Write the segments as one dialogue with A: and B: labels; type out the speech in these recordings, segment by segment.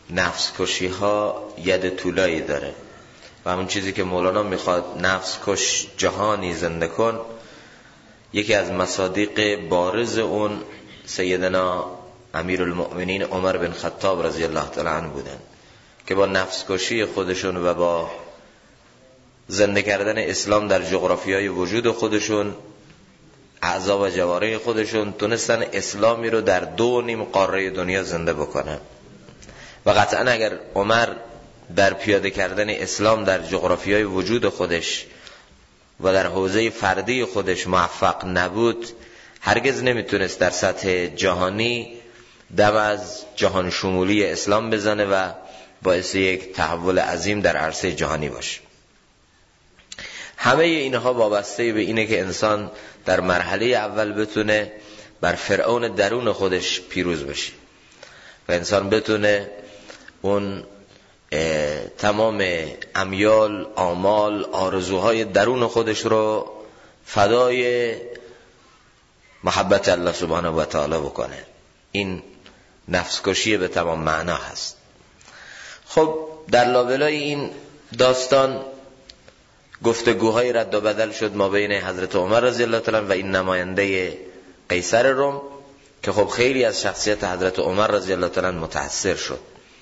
A: نفس کشی ها ید طولایی داره و همون چیزی که مولانا میخواد نفس کش جهانی زنده کن، یکی از مصادیق بارز اون سیدنا امیرالمؤمنین عمر بن خطاب رضی الله تعالی عنه بودن که با نفس کشی خودشون و با زنده کردن اسلام در جغرافیای وجود خودشون، اعضا و جوارح خودشون، تونستن اسلامی رو در 2.5 قاره دنیا زنده بکنن. و قطعا اگر عمر در پیاده کردن اسلام در جغرافیای وجود خودش و در حوزه فردی خودش موفق نبود، هرگز نمیتونست در سطح جهانی دم از جهان شمولی اسلام بزنه و باعث یک تحول عظیم در عرصه جهانی باشه. همه اینها وابسته به اینه که انسان در مرحله اول بتونه بر فرعون درون خودش پیروز بشه و انسان بتونه اون تمام امیال، آمال، آرزوهای درون خودش رو فدای محبت الله سبحانه و تعالی بکنه. این نفس کشی به تمام معنا هست. خب در لابلای این داستان گفتگوهای رد و بدل شد ما بین حضرت عمر رضی الله تعالی و این نماینده قیصر روم که خب خیلی از شخصیت حضرت عمر رضی الله تعالی متأثر شد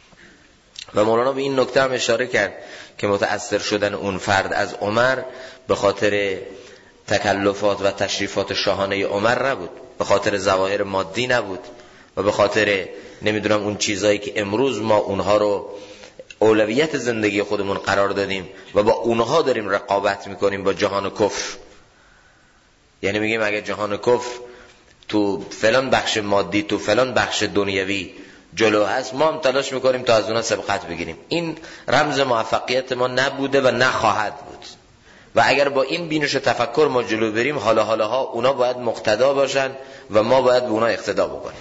A: و مولانا به این نکته هم اشاره کرد که متأثر شدن اون فرد از عمر به خاطر تکلفات و تشریفات شاهانه عمر نبود، به خاطر ظواهر مادی نبود و به خاطر نمیدونم اون چیزایی که امروز ما اونها رو اولویت زندگی خودمون قرار دادیم و با اونها داریم رقابت میکنیم با جهان کفر. یعنی میگیم اگه جهان کفر تو فلان بخش مادی، تو فلان بخش دنیوی جلو هست، ما هم تلاش میکنیم تا از اونها سبقت بگیریم. این رمز موفقیت ما نبوده و نخواهد بود و اگر با این بینش و تفکر ما جلو بریم، حالا اونا باید مقتدا باشن و ما باید به اونا اقتدا بکنیم.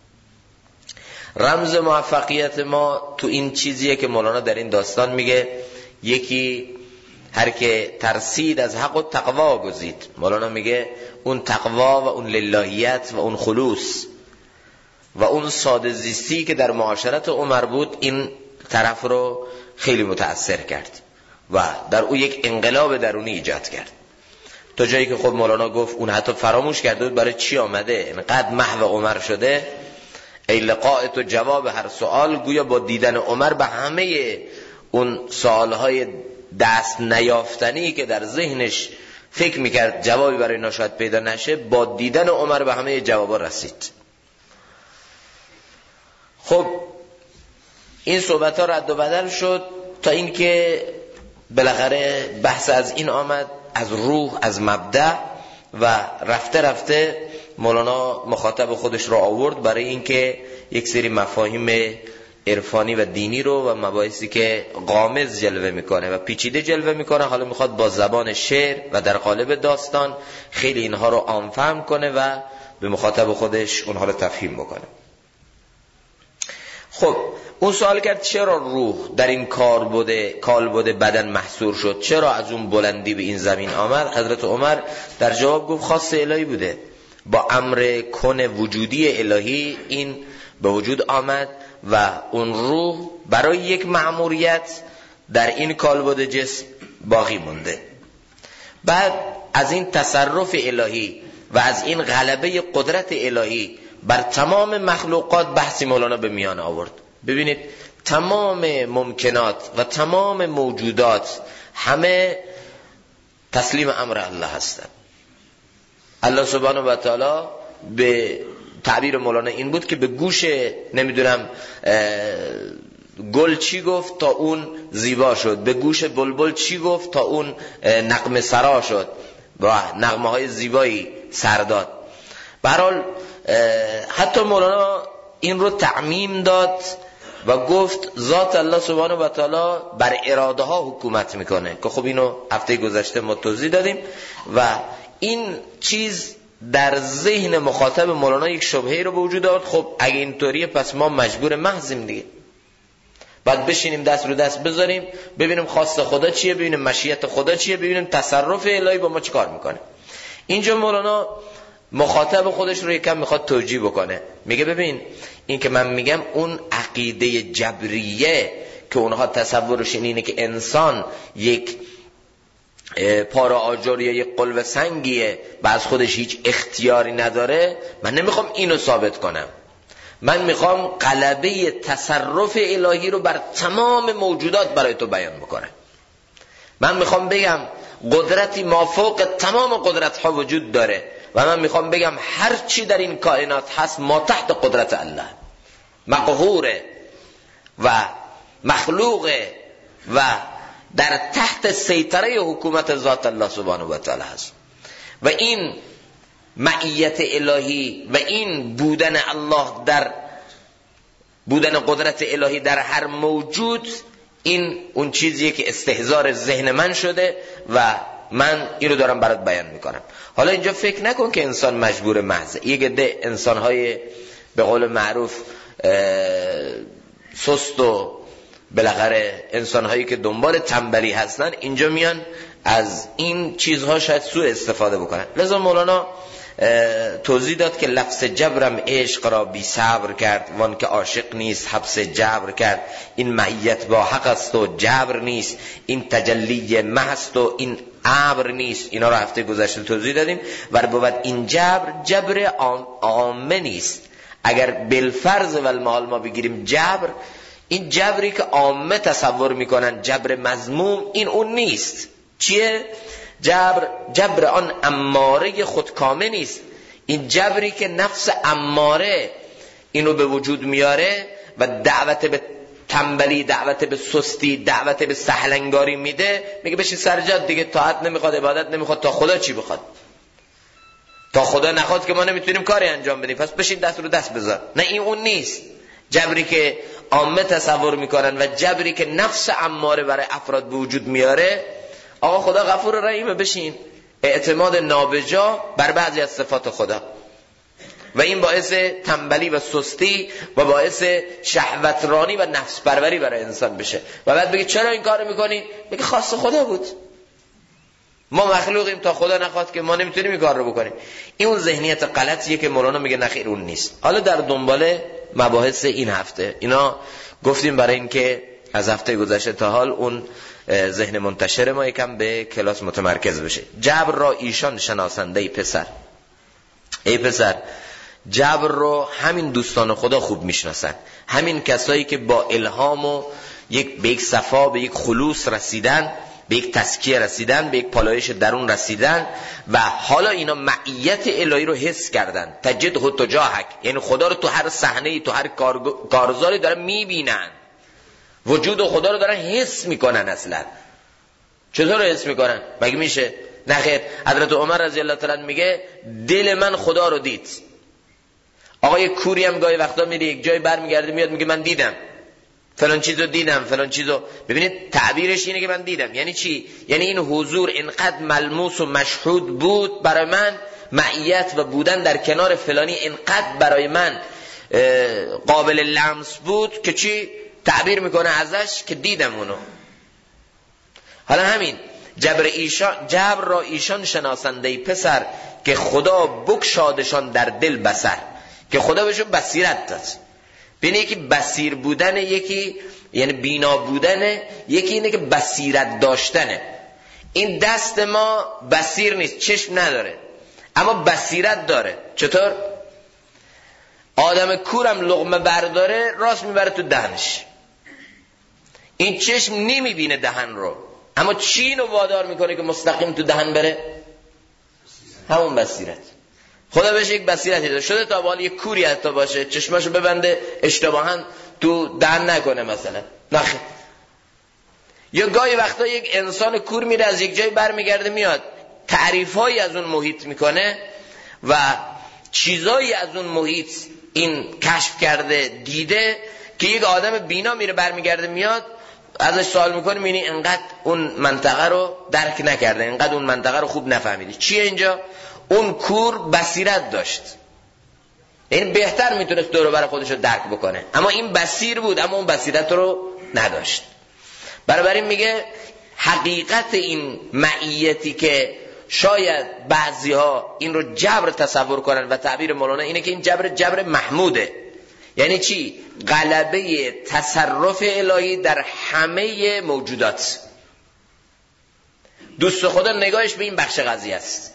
A: رمز موفقیت ما تو این چیزیه که مولانا در این داستان میگه، یکی هر که ترسید از حق و تقوا گزید. مولانا میگه اون تقوا و اون للهیت و اون خلوص و اون ساده زیستی که در معاشرت عمر بود، این طرف رو خیلی متأثر کرد و در او یک انقلاب درونی ایجاد کرد، تا جایی که خب مولانا گفت اون حتی فراموش کرده بود برای چی آمده، اینقدر محو عمر شده. ای لقاء تو جواب هر سوال، گویا با دیدن عمر به همه اون سوالهای دست نیافتنی که در ذهنش فکر میکرد جوابی برای اینا شاید پیدا نشه، با دیدن عمر به همه جوابا رسید. خب این صحبت ها رد و بدل شد تا اینکه بالاخره بحث از این آمد، از روح، از مبدأ، و رفته رفته مولانا مخاطب خودش را آورد برای اینکه یک سری مفاهیم عرفانی و دینی رو و مباحثی که غامض جلوه میکنه و پیچیده جلوه میکنه، حالا میخواد با زبان شعر و در قالب داستان خیلی اینها رو عام فهم کنه و به مخاطب خودش اونها رو تفهیم بکنه. خب اون سوال کرد چرا روح در این کالبد بدن محصور شد، چرا از اون بلندی به این زمین آمد؟ حضرت عمر در جواب گفت خاص الهی بوده، با امر کن وجودی الهی این به وجود آمد و اون روح برای یک مأموریت در این کالبد جسم باقی مونده. بعد از این تصرف الهی و از این غلبه قدرت الهی بر تمام مخلوقات بحثی مولانا به میان آورد. ببینید تمام ممکنات و تمام موجودات همه تسلیم امر الله هستند. الله سبحانه و تعالی به تعبیر مولانا این بود که به گوش نمیدونم گل چی گفت تا اون زیبا شد، به گوش بلبل چی گفت تا اون نغمه سرا شد و نغمه های زیبایی سر داد. به هر حال حتی مولانا این رو تعمیم داد و گفت ذات الله سبحانه و تعالی بر اراده ها حکومت میکنه، که خب اینو هفته گذشته ما توضیح دادیم و این چیز در ذهن مخاطب مولانا یک شبهه رو به وجود آورد. خب اگه اینطوریه پس ما مجبور محضیم دیگه، بعد بشینیم دست رو دست بذاریم ببینیم خواست خدا چیه، ببینیم مشیت خدا چیه، ببینیم تصرف الهی با ما چیکار میکنه. اینجا مولانا مخاطب خودش رو یکم میخواد توجیه بکنه. میگه ببین این که من میگم اون عقیده جبریه که اونها تصورش اینه که انسان یک پاره آجر یا یک قلب سنگیه و از خودش هیچ اختیاری نداره، من نمیخوام اینو ثابت کنم. من میخوام غلبه تصرف الهی رو بر تمام موجودات برای تو بیان بکنم. من میخوام بگم قدرتی مافوق تمام قدرت ها وجود داره و من میخوام بگم هر چی در این کائنات هست ما تحت قدرت الله، مقهوره و مخلوقه و در تحت سیطره حکومت ذات الله سبحانه و تعالی هست. و این معیت الهی و این بودن الله در بودن قدرت الهی در هر موجود، این اون چیزیه که استحضار ذهن من شده و من اینو دارم برات بیان میکنم. حالا اینجا فکر نکن که انسان مجبور محضه. یک عده انسانهای به قول معروف سست و بالاخره انسانهایی که دنبال تنبلی هستن اینجا میان از این چیزها شاید سوء استفاده بکنن. لذا مولانا توضیح داد که لفظ جبرم عشق را بی صبر کرد، وان که عاشق نیست حبس جبر کرد. این معیت با حق است و جبر نیست، این تجلی محض و این امر نیست. اینا رو هفته گذشته توضیح دادیم. و بود این جبر عامه نیست. اگر بالفرض و المحال ما بگیریم جبر، این جبری که عامه تصور میکنن جبر مذموم، این اون نیست. چیه؟ جبر آن اماره خودکامه نیست. این جبری که نفس اماره اینو به وجود میاره و دعوت به تنبلی، دعوت به سستی، دعوت به سهلنگاری میده. میگه بشین سرجاد دیگه، طاعت نمیخواد، عبادت نمیخواد، تا خدا چی بخواد؟ تا خدا نخواد که ما نمیتونیم کاری انجام بدیم، پس بشین دست رو دست بذار. نه این اون نیست. جبری که عامه تصور میکنن و جبری که نفس اماره برای افراد به وجود میاره، آقا خدا غفور و رحیمه، بشین. اعتماد نابجا بر بعضی از صفات خدا و این باعث تنبلی و سستی و باعث شهوترانی و نفس پروری برای انسان بشه. و بعد بگی چرا این کارو میکنی؟ بگی خاص خدا بود، ما مخلوقیم، تا خدا نخواد که ما نمیتونیم این کار رو بکنیم. این اون ذهنیت غلطیه که مولانا میگه نخیر اون نیست. حالا در دنبال مباحث این هفته اینا گفتیم برای اینکه از هفته گذشته تا حال اون ذهن منتشر ما یکم به کلاس متمرکز بشه. جبر را ایشان شناسنده ای پسر. ای پسر، جبر رو همین دوستان خدا خوب میشناسن، همین کسایی که با الهام و به یک صفا، به یک خلوص رسیدن، به یک تزکیه رسیدن، به یک پالایش درون رسیدن و حالا اینا معیت الهی رو حس کردن. تجده تجاهک، یعنی خدا رو تو هر صحنه‌ای، تو هر کارزاری دارن میبینن، وجود خدا رو دارن حس میکنن. اصلا چطور حس میکنن؟ مگه میشه؟ نخیر. حضرت عمر رضی الله تعالی میگه دل من خدا رو دید. آقای کوری هم گاهی وقتا میره یک جای برمیگرده میاد میگه من دیدم فلان چیزو، دیدم فلان چیزو. ببینید تعبیرش اینه که من دیدم. یعنی چی؟ یعنی این حضور اینقدر ملموس و مشهود بود برای من، معیت و بودن در کنار فلانی اینقدر برای من قابل لمس بود که چی؟ تعبیر میکنه ازش که دیدم اونو. حالا همین جبر را ایشان شناسنده پسر، که خدا بگشادشان در دل بصر، که خدا بهشون بصیرت داد. ببین یکی بصیر بودن، یکی یعنی بینا بودن، یکی اینه که بصیرت داشتنه. این دست ما بصیر نیست، چشم نداره، اما بصیرت داره. چطور؟ آدم کورم لقمه برداره راست میبره تو دهنش، این چشم نمیبینه دهن رو، اما چی اینو وادار میکنه که مستقیم تو دهن بره؟ همون بصیرت. خدا بهش یک بصیرتی داده شده تا بالا یک کوری حتی باشه چشماشو ببنده اشتباهاً تو دهن نکنه مثلا. نخیر. یا گاهی وقتا یک انسان کور میره از یک جای برمیگرده میاد تعریفایی از اون محیط میکنه و چیزایی از اون محیط این کشف کرده، دیده، که یک آدم بینا میره برمیگرده میاد ازش سوال میکنه میبینی انقدر اون منطقه رو درک نکرده، انقدر اون منطقه رو خوب نفهمیدی. چیه اینجا؟ اون کور بصیرت داشت، این بهتر میتونست دور و بر خودش رو درک بکنه، اما این بصیر بود اما اون بصیرت رو نداشت. بنابراین میگه حقیقت این معیتی که شاید بعضی‌ها این رو جبر تصور کنن و تعبیر مولانا اینه که این جبر محموده. یعنی چی؟ غلبه تصرف الهی در همه موجودات. دوست خدا نگاهش به این بخش قضیه است.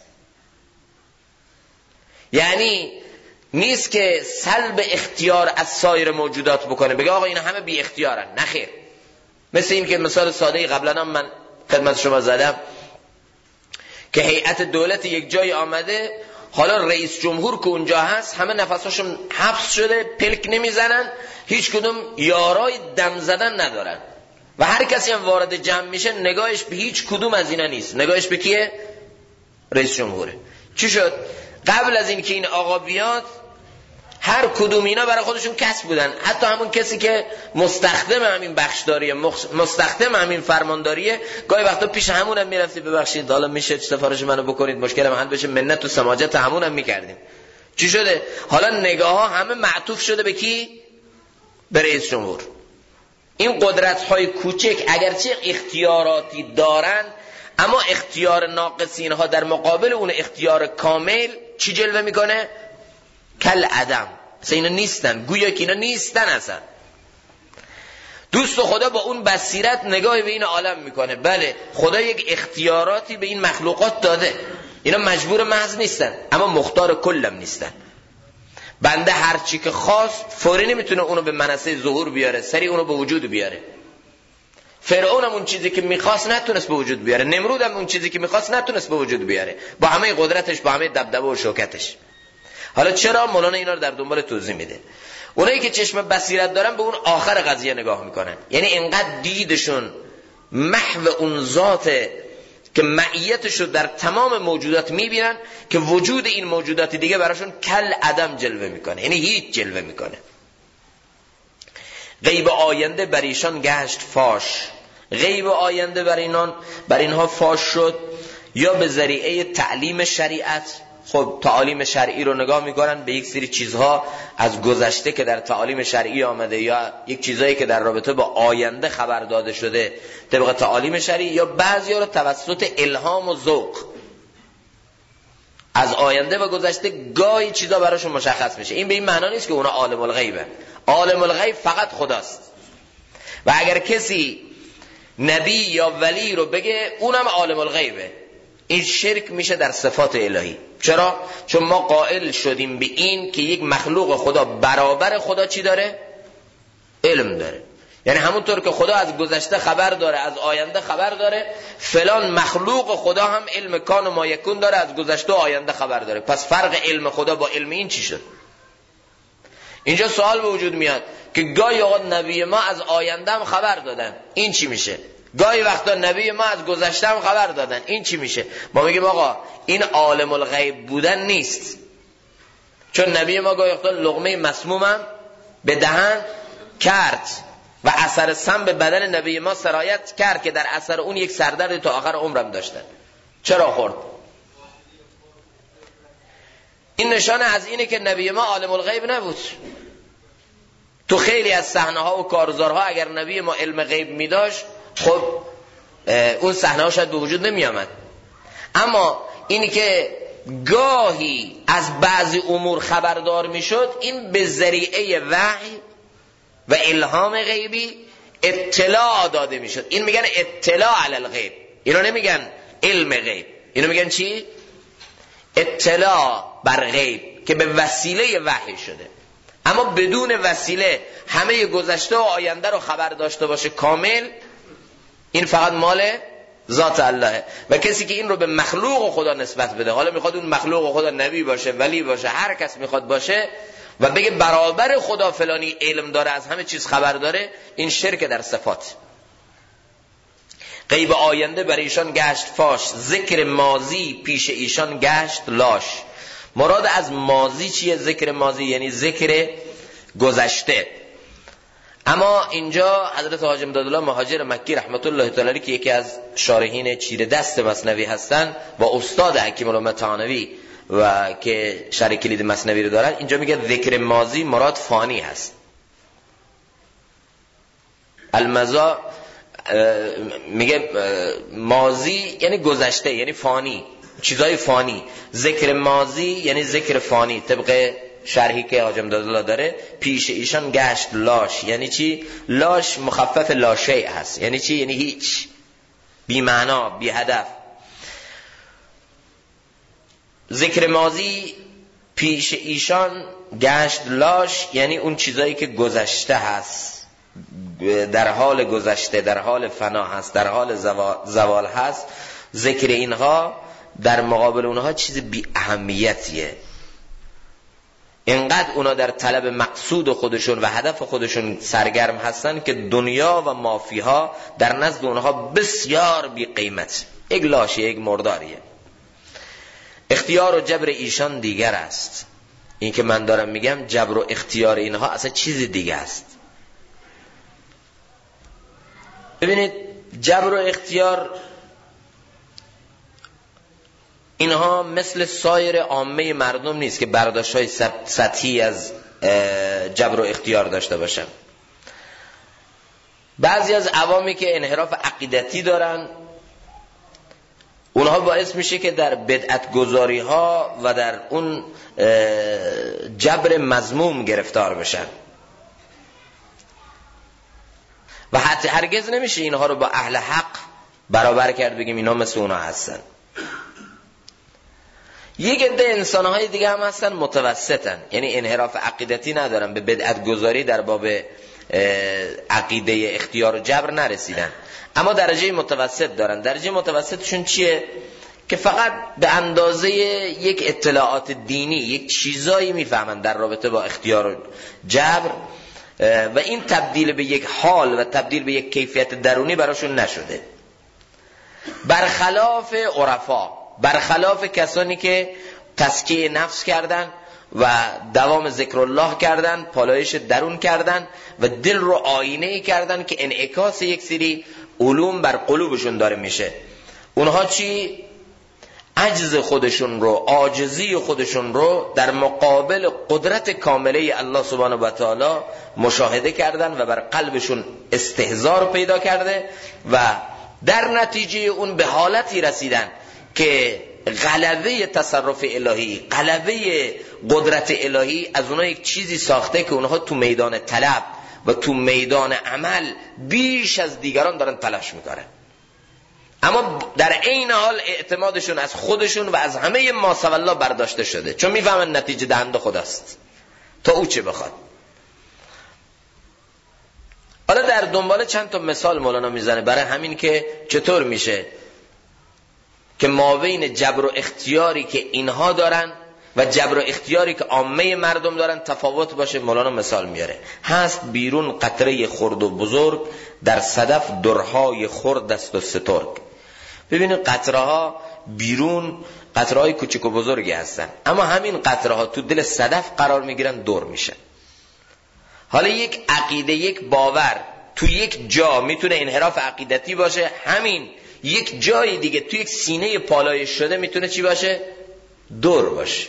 A: یعنی نیست که سلب اختیار از سایر موجودات بکنه، بگه آقا این همه بی اختیارن. نخیر. مثل این که مثال ساده‌ای قبلا هم من خدمت شما زدم که هیئت دولت یک جای آمده، حالا رئیس جمهور که اونجا هست همه نفساشون حبس شده، پلک نمیزنن، هیچ کدوم یارای دم زدن ندارن و هر کسی هم وارد جمع میشه نگاهش به هیچ کدوم از اینا نیست، نگاهش به کیه؟ رئیس جمهوره. چی شد؟ قبل از این که این آقا بیاد هر کدوم اینا برای خودشون کسب بودن، حتی همون کسی که مستخدم همین بخشداریه، مستخدم همین فرمانداریه، گاهی وقتا پیش همونم میرفتی ببخشید حالا میشه سفارش منو بکنید مشکل من حل بشه، منت و سماجت همونم میکردیم. چی شده؟ حالا نگاه ها همه معطوف شده به کی؟ به رئیس جمهور. این قدرت های کوچک اگرچه اختیاراتی دارن، اما اختیار ناقصین ها در مقابل اون اختیار کامل چی جلوه میکنه؟ کل عدم. اصلا اینا نیستن، گویا که اینا نیستن اصلا. دوست خدا با اون بصیرت نگاهی به این عالم میکنه. بله خدا یک اختیاراتی به این مخلوقات داده، اینا مجبور محض نیستن اما مختار کلم نیستن. بنده هر چی که خواست فوری نمیتونه اونو به منصه ظهور بیاره، سری اونو به وجود بیاره. فرعون هم اون چیزی که میخواست نتونست به وجود بیاره، نمرود هم اون چیزی که میخواست نتونست به وجود بیاره، با همه قدرتش، با همه دبدبه و شوکتش. حالا چرا؟ مولانا اینا رو در دنبال توضیح میده. اونایی که چشم بصیرت دارن به اون آخر قضیه نگاه میکنن، یعنی اینقدر دیدشون محو اون ذاته که معیتش رو در تمام موجودات میبینن که وجود این موجودات دیگه براشون کل عدم جلوه میکنه، یعنی هیچ جلوه میکنه. غیب آینده بر ایشان گشت فاش. غیب آینده بر اینها فاش شد یا به ذریعه تعلیم شریعت. خب تعالیم شرعی رو نگاه میکنن، به یک سری چیزها از گذشته که در تعالیم شرعی آمده یا یک چیزایی که در رابطه با آینده خبر داده شده طبق تعالیم شرعی، یا بعضیا رو توسط الهام و ذوق از آینده و گذشته گاهی چیزا براشون مشخص میشه. این به این معنا نیست که اونا عالم الغیبه. عالم الغیب فقط خداست و اگر کسی نبی یا ولی رو بگه اونم عالم الغیبه، این شرک میشه در صفات الهی. چرا؟ چون ما قائل شدیم به این که یک مخلوق خدا برابر خدا چی داره؟ علم داره. یعنی همونطور که خدا از گذشته خبر داره، از آینده خبر داره، فلان مخلوق خدا هم علم کان و ما یکون داره، از گذشته و آینده خبر داره. پس فرق علم خدا با علم این چی شد؟ اینجا سوال به وجود میاد که گاهی اوقات نبی ما از آینده هم خبر دادن، این چی میشه؟ گاهی وقتا نبی ما از گذشته هم خبر دادن، این چی میشه؟ ما میگیم آقا این عالم الغیب بودن نیست، چون نبی ما گاهی وقتا لقمه مسمومم به دهن کرد و اثر سم به بدن نبی ما سرایت کرد که در اثر اون یک سردرد تا آخر عمرم داشتن. چرا خورد؟ این نشانه از اینه که نبی ما عالم الغیب نبود. تو خیلی از صحنه ها و کارزارها اگر نبی ما علم غیب می داشت، خب اون صحنه ها شاید به وجود نمی آمد. اما اینی که گاهی از بعضی امور خبردار می شد، این به ذریعه وحی و الهام غیبی اطلاع داده می شد. این میگن اطلاع علی الغیب، اینو نمیگن علم غیب، اینو میگن چی؟ اطلاع بر غیب که به وسیله وحی شده. اما بدون وسیله همه گذشته و آینده رو خبر داشته باشه کامل، این فقط مال ذات الله. و کسی که این رو به مخلوق خدا نسبت بده، حالا میخواد اون مخلوق خدا نبی باشه، ولی باشه، هر کس میخواد باشه، و بگه برابر خدا فلانی علم داره، از همه چیز خبر داره، این شرک در صفات. غیب آینده بر ایشان گشت فاش، ذکر ماضی پیش ایشان گشت لاش. مراد از ماضی چیه؟ ذکر ماضی یعنی ذکر گذشته. اما اینجا حضرت حاج امدادالله مهاجر مکی رحمت الله تعالی علیه که یکی از شارحین چیره دست مثنوی هستن و استاد حکیم الامه طحاوی و که شرح کلید مثنوی رو دارن، اینجا میگه ذکر ماضی مراد فانی هست. المزا میگه ماضی یعنی گذشته، یعنی فانی. چیزای فانی. ذکر ماضی یعنی ذکر فانی، طبق شرحی که حاج امدادالله داره. پیش ایشان گشت لاش، یعنی چی؟ لاش مخفف لاشیء هست. یعنی چی؟ یعنی هیچ، بی معنا، بی هدف. ذکر ماضی پیش ایشان گشت لاش، یعنی اون چیزایی که گذشته هست، در حال گذشته، در حال فنا هست، در حال زوال هست. ذکر اینها در مقابل اونها چیز بی اهمیتیه. اینقدر اونا در طلب مقصود خودشون و هدف خودشون سرگرم هستن که دنیا و مافیها در نزد اونها بسیار بی قیمت. یک لاشه، یک مرداریه. اختیار و جبر ایشان دیگر است. این که من دارم میگم جبر و اختیار اینها اصلا چیز دیگه است. ببینید جبر و اختیار اینها مثل سایر عامه مردم نیست که برداشت‌های سطحی از جبر و اختیار داشته باشن. بعضی از عوامی که انحراف عقیدتی دارن، اونها باعث میشه که در بدعت گذاری ها و در اون جبر مذموم گرفتار بشن و حتی هرگز نمیشه اینها رو با اهل حق برابر کرد بگیم اینا مثل اونا هستن. یک عده انسانهای دیگه هم هستن متوسطن، یعنی انحراف عقیدتی ندارن، به بدعت گذاری در باب عقیده اختیار و جبر نرسیدن، اما درجه متوسط دارن. درجه متوسطشون چیه؟ که فقط به اندازه یک اطلاعات دینی یک چیزایی میفهمن در رابطه با اختیار و جبر و این تبدیل به یک حال و تبدیل به یک کیفیت درونی براشون نشده. برخلاف عرفا، برخلاف کسانی که تزکیه نفس کردن و دوام ذکر الله کردن، پالایش درون کردن و دل رو آینه کردن که انعکاس یک سری علوم بر قلوبشون داره میشه. اونها چی؟ عجز خودشون رو، عاجزی خودشون رو در مقابل قدرت کامله الله سبحانه و تعالی مشاهده کردن و بر قلبشون استحضار پیدا کرده و در نتیجه اون به حالتی رسیدن که غلبه تصرف الهی، غلبه قدرت الهی از اونها یک چیزی ساخته که اونها تو میدان طلب و تو میدان عمل بیش از دیگران دارن تلاش میکنن، اما در عین حال اعتمادشون از خودشون و از همه ما سوی الله برداشته شده، چون میفهمن نتیجه دهنده خداست تا او چه بخواد. حالا در دنبال چند تا مثال مولانا میزنه برای همین که چطور میشه که مابین جبر و اختیاری که اینها دارن و جبر و اختیاری که عامه مردم دارن تفاوت باشه. مولانا مثال میاره. هست بیرون قطره خرد و بزرگ، در صدف درهای خرد است و سترگ. ببینید قطره ها بیرون قطره های کوچک و بزرگی هستن، اما همین قطره ها تو دل صدف قرار میگیرن، دور میشن. حالا یک عقیده، یک باور تو یک جا میتونه انحراف عقیدتی باشه، همین یک جای دیگه تو یک سینه پالایش شده میتونه چی باشه؟ دور باشه.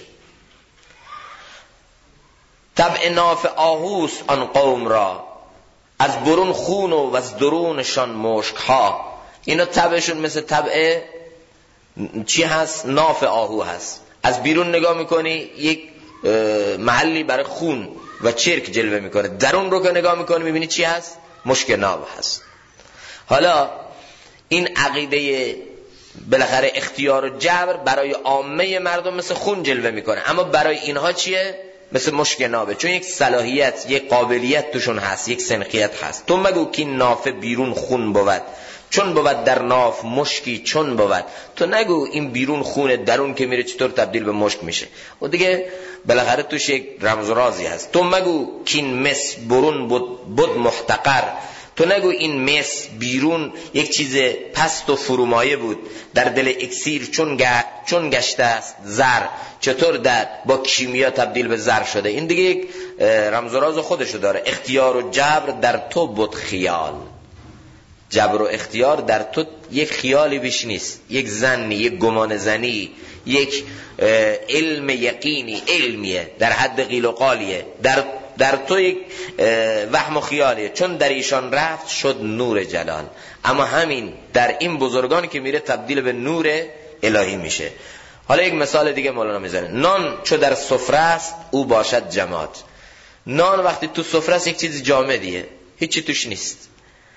A: طبع ناف آهوست آن قوم را، از برون خون و از درونشان مشک ها. اینا طبعشون مثل طبع چی هست؟ ناف آهو هست. از بیرون نگاه میکنی یک محلی برای خون و چرک جلوه میکنه، درون رو که نگاه میکنی میبینی چی هست؟ مشک ناب هست. حالا این عقیده بالاخره اختیار و جبر برای عامه مردم مثل خون جلوه میکنه، اما برای اینها چیه؟ مثل مشک نابه، چون یک صلاحیت، یک قابلیت توشون هست، یک سنخیت هست. تو مگو که ناف بیرون خون بود، چون بود در ناف مشکی چون بود. تو نگو این بیرون خون، درون که میره چطور تبدیل به مشک میشه. و دیگه بالاخره توش یک رمز و رازی هست. تو مگو که این مس برون بود محتقر، تو نگو این مس بیرون یک چیز پست و فرومایه بود، در دل اکسیر چون گشته است زر، چطور با کیمیا تبدیل به زر شده. این دیگه یک رمز و راز خودشو داره. اختیار و جبر در تو بود خیال. جبر و اختیار در تو یک خیالی بیش نیست، یک زنی، یک گمان زنی، یک علم یقینی، علمیه در حد قیل و قالیه، در تو یک وهم و خیالیه. چون در ایشان رفت شد نور جلال، اما همین در این بزرگان که میره تبدیل به نور الهی میشه. حالا یک مثال دیگه مولانا میزنه، نان چو در سفره است او باشد جماد. نان وقتی تو سفره است یک چیز جامدیه، هیچی توش نیست.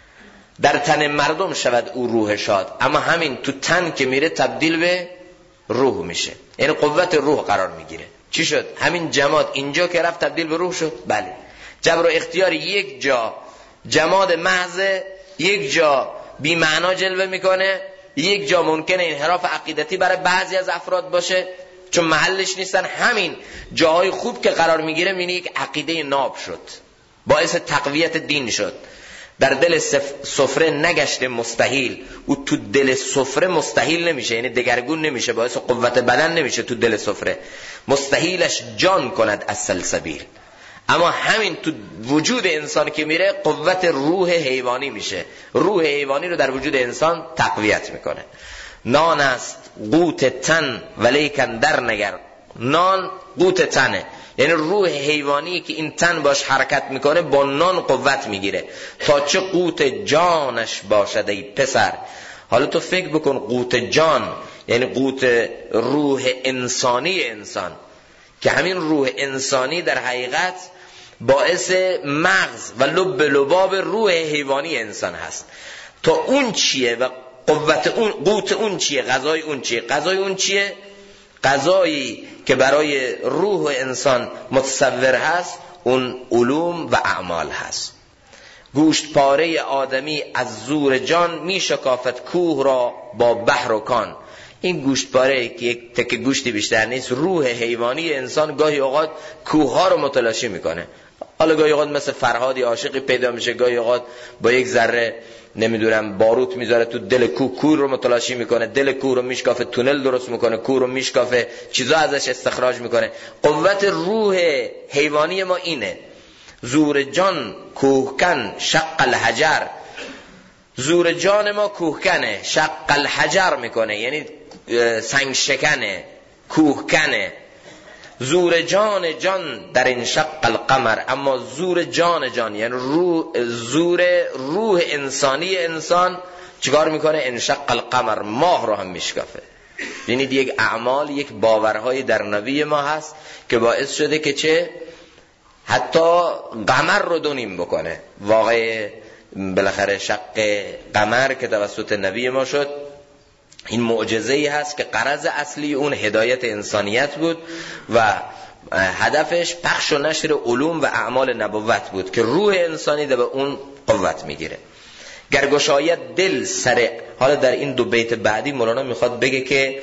A: در تن مردم شود او روح شاد، اما همین تو تن که میره تبدیل به روح میشه، یعنی قوت روح قرار میگیره. چی شد؟ همین جماد اینجا که رفت تبدیل به روح شد. بله، جبر و اختیار یک جا جماد محض، یک جا بی معنا جلوه میکنه، یک جا ممکنه انحراف عقیدتی برای بعضی از افراد باشه چون محلش نیستن. همین جاهای خوب که قرار میگیره میبینی یک عقیده ناب شد، باعث تقویت دین شد. در دل سفره نگشته مستحیل، او تو دل سفره مستحیل نمیشه، یعنی دگرگون نمیشه، باعث قوت بدن نمیشه. تو دل سفره مستحیلش جان کند از سلسبیل، اما همین تو وجود انسان که میره قوت روح حیوانی میشه، روح حیوانی رو در وجود انسان تقویت میکنه. نان است قوت تن ولیکن در نگر. نان قوت تنه، یعنی روح حیوانی که این تن باش حرکت میکنه با نان قوت میگیره. تا چه قوت جانش باشد ای پسر. حالا تو فکر بکن، قوت جان یعنی قوت روح انسانی انسان، که همین روح انسانی در حقیقت باعث مغز و لب لباب روح حیوانی انسان هست. تا اون چیه و قوت اون، قوت اون چیه، غذای اون چیه. غذای اون چیه؟ غذایی که برای روح انسان متصور هست اون علوم و اعمال هست. گوشت پاره آدمی از زور جان می شکافت کوه را با بحر و کان. این گوشت پاره که یک تکه گوشتی بیشتر نیست، روح حیوانی انسان گاهی اوقات کوه ها رو متلاشی میکنه. حالا گاهی اوقات مثل فرهادی عاشقی پیدا میشه، گاهی اوقات با یک ذره نمیدونم باروت میذاره تو دل کوه رو متلاشی میکنه، دل کوه رو میشکافه، تونل درست میکنه، کوه رو میشکافه، چیزا ازش استخراج میکنه. قوت روح حیوانی ما اینه. زور جان کوهکن شق الحجر. زور جان ما کوهکنه، شق الحجر میکنه، یعنی سنگ شکنه، کوهکنه. زور جان جان در این شق القمر. اما زور جان جان یعنی زور روح انسانی انسان چیکار میکنه؟ انشق القمر، ماه رو هم میشکافه. یعنی یک اعمال، یک باورهای در نبی ما هست که باعث شده که چه؟ حتی قمر رو دونیم بکنه. واقع بالاخره شق قمر که توسط نبی ما شد، این معجزه‌ای هست که غرض اصلی اون هدایت انسانیت بود و هدفش پخش و نشر علوم و اعمال نبوت بود که روح انسانی به اون قوت میگیره. گرگشاید دل سر. حالا در این دو بیت بعدی مولانا میخواد بگه که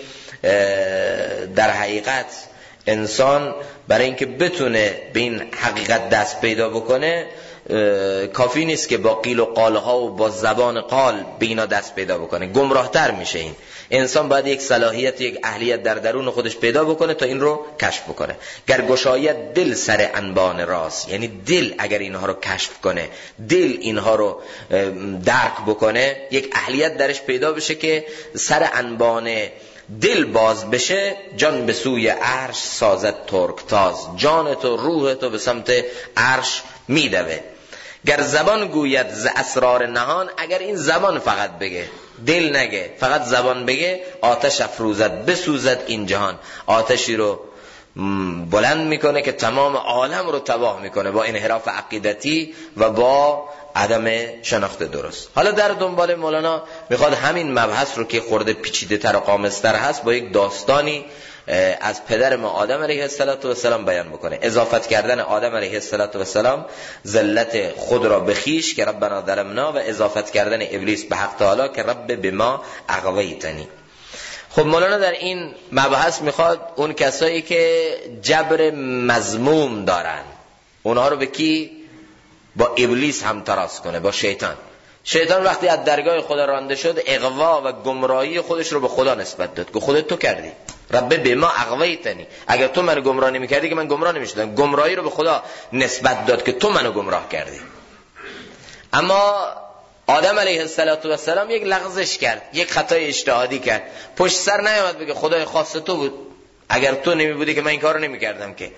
A: در حقیقت انسان برای اینکه بتونه به این حقیقت دست پیدا بکنه کافی نیست که با قیل و قالها و با زبان قال به اینا دست پیدا بکنه، گمراهتر میشه. این انسان باید یک صلاحیت، یک اهلیت در درون خودش پیدا بکنه تا این رو کشف بکنه. گرگشاید دل سر انبان راست، یعنی دل اگر اینها رو کشف کنه، دل اینها رو درک بکنه، یک اهلیت درش پیدا بشه که سر انبان دل باز بشه، جان به سوی عرش سازد ترکتاز. جان تو، روح تو به سمت عرش میدوه. گر زبان گوید ز اسرار نهان. اگر این زبان فقط بگه، دل نگه، فقط زبان بگه، آتش افروزد بسوزد این جهان. آتشی رو بلند میکنه که تمام عالم رو تباه میکنه با انحراف عقیدتی و با عدم شناخت درست. حالا در دنبال مولانا میخواد همین مبحث رو که خورده پیچیده تر و قامزتر هست با یک داستانی از پدر ما آدم علیه السلام بیان بکنه. اضافت کردن آدم علیه السلام ذلت خود را به خویش که ربنا ظلمنا، و اضافت کردن ابلیس به حق تعالی که رب بما اغویتنی. خب مولانا در این مبحث میخواد اون کسایی که جبر مذموم دارن اونها رو به کی؟ با ابلیس هم تراس کنه، با شیطان. شیطان وقتی از درگاه خدا رانده شد اغوا و گمراهی خودش رو به خدا نسبت داد که خودت تو کردی، رب بما اغویتنی، اگر تو منو گمراه نمی‌کردی که من گمراه نمی‌شدم. گمراهی رو به خدا نسبت داد که تو منو گمراه کردی. اما آدم علیه السلام یک لغزش کرد، یک خطای اجتهادی کرد، پشت سر نیامد بگه خدای خاص تو بود، اگر تو نمی‌بودی که من این کارو نمی‌کردم که.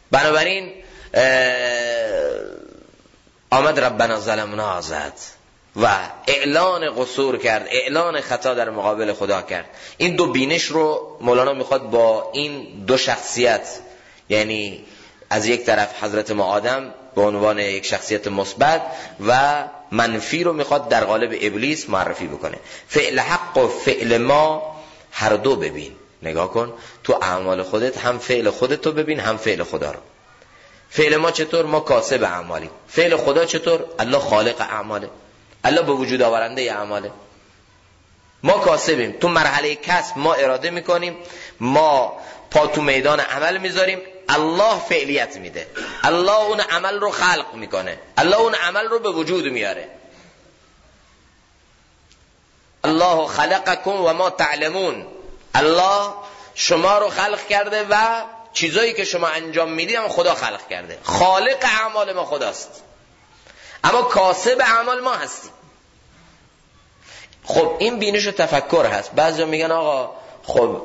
A: بنابراین آمد ربنا ظلمنا زد و اعلان قصور کرد، اعلان خطا در مقابل خدا کرد. این دو بینش رو مولانا میخواد با این دو شخصیت، یعنی از یک طرف حضرت ما آدم به عنوان یک شخصیت مثبت و منفی رو میخواد در قالب ابلیس معرفی بکنه. فعل حق و فعل ما هر دو ببین، نگاه کن تو اعمال خودت، هم فعل خودت رو ببین هم فعل خدا رو. فعل ما چطور؟ ما کاسب اعمالیم. فعل خدا چطور؟ الله خالق اعماله، الله به وجود آورنده اعماله. ما کاسبیم، تو مرحله کسب ما اراده میکنیم، ما پا تو میدان عمل میذاریم، الله فعلیت میده، الله اون عمل رو خلق میکنه، الله اون عمل رو به وجود میاره. الله خلقکم و ما تعلمون، الله شما رو خلق کرده و چیزایی که شما انجام میدید هم خدا خلق کرده. خالق اعمال ما خداست، اما کاسب اعمال ما هستیم. خب این بینش و تفکر هست. بعضیا میگن آقا خب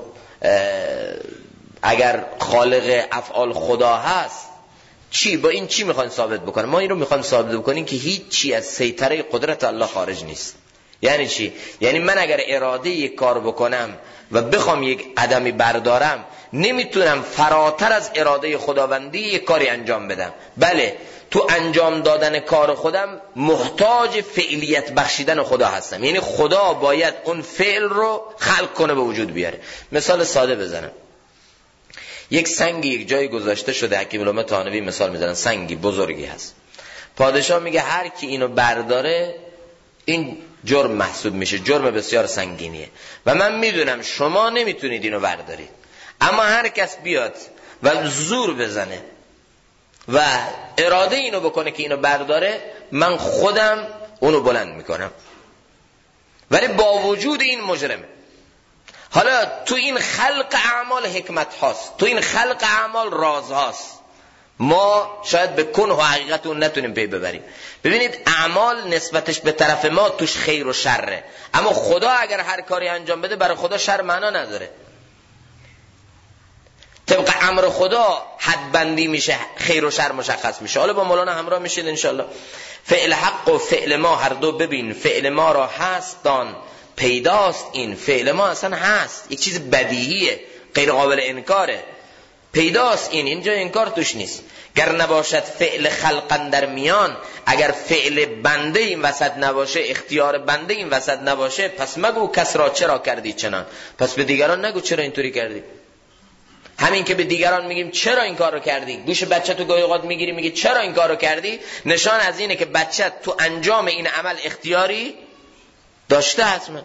A: اگر خالق افعال خدا هست چی؟ با این چی میخوان ثابت بکنن؟ ما این رو میخوان ثابت بکنیم که هیچ چی از سیطره قدرت الله خارج نیست. یعنی چی؟ یعنی من اگر اراده یک کار بکنم و بخوام یک عدمی بردارم، نمیتونم فراتر از اراده خداوندی یک کاری انجام بدم. بله، تو انجام دادن کار خودم محتاج فعلیت بخشیدن خدا هستم، یعنی خدا باید اون فعل رو خلق کنه به وجود بیاره. مثال ساده بزنم، یک سنگی یک جایی گذاشته شده، حکیم الامه طحاوی مثال میزنن، سنگی بزرگی هست، پادشاه میگه هر کی اینو برداره این جرم محسوب میشه، جرم بسیار سنگینیه و من میدونم شما نمیتونید اینو بردارید، اما هر کس بیاد و زور بزنه و اراده اینو بکنه که اینو برداره، من خودم اونو بلند میکنم، ولی با وجود این مجرمه. حالا تو این خلق اعمال حکمت هاست، تو این خلق اعمال راز هاست، ما شاید به کنه و حقیقت اون نتونیم پی ببریم. ببینید اعمال نسبتش به طرف ما توش خیر و شره، اما خدا اگر هر کاری انجام بده برای خدا شر معنا نداره. طبق امر خدا حد بندی میشه، خیر و شر مشخص میشه. حالا با مولانا همراه میشید انشالله. فعل حق و فعل ما هر دو ببین، فعل ما را هست دان پیداست این. فعل ما اصلا هست، یک چیز بدیهیه، غیر قابل انکاره، پیداست این، اینجا انکار توش نیست. گر نباشد فعل خلقن در میان، اگر فعل بنده این وسط نباشه، اختیار بنده این وسط نباشه، پس مگو کس را چرا کردی چنان، پس به دیگران نگو چرا اینطوری کردی. همین که به دیگران میگیم چرا این کار رو کردی، گوش بچه تو گاهی اوقات میگیری میگی چرا این کار رو کردی، نشان از اینه که بچه تو انجام این عمل اختیاری داشته. حتما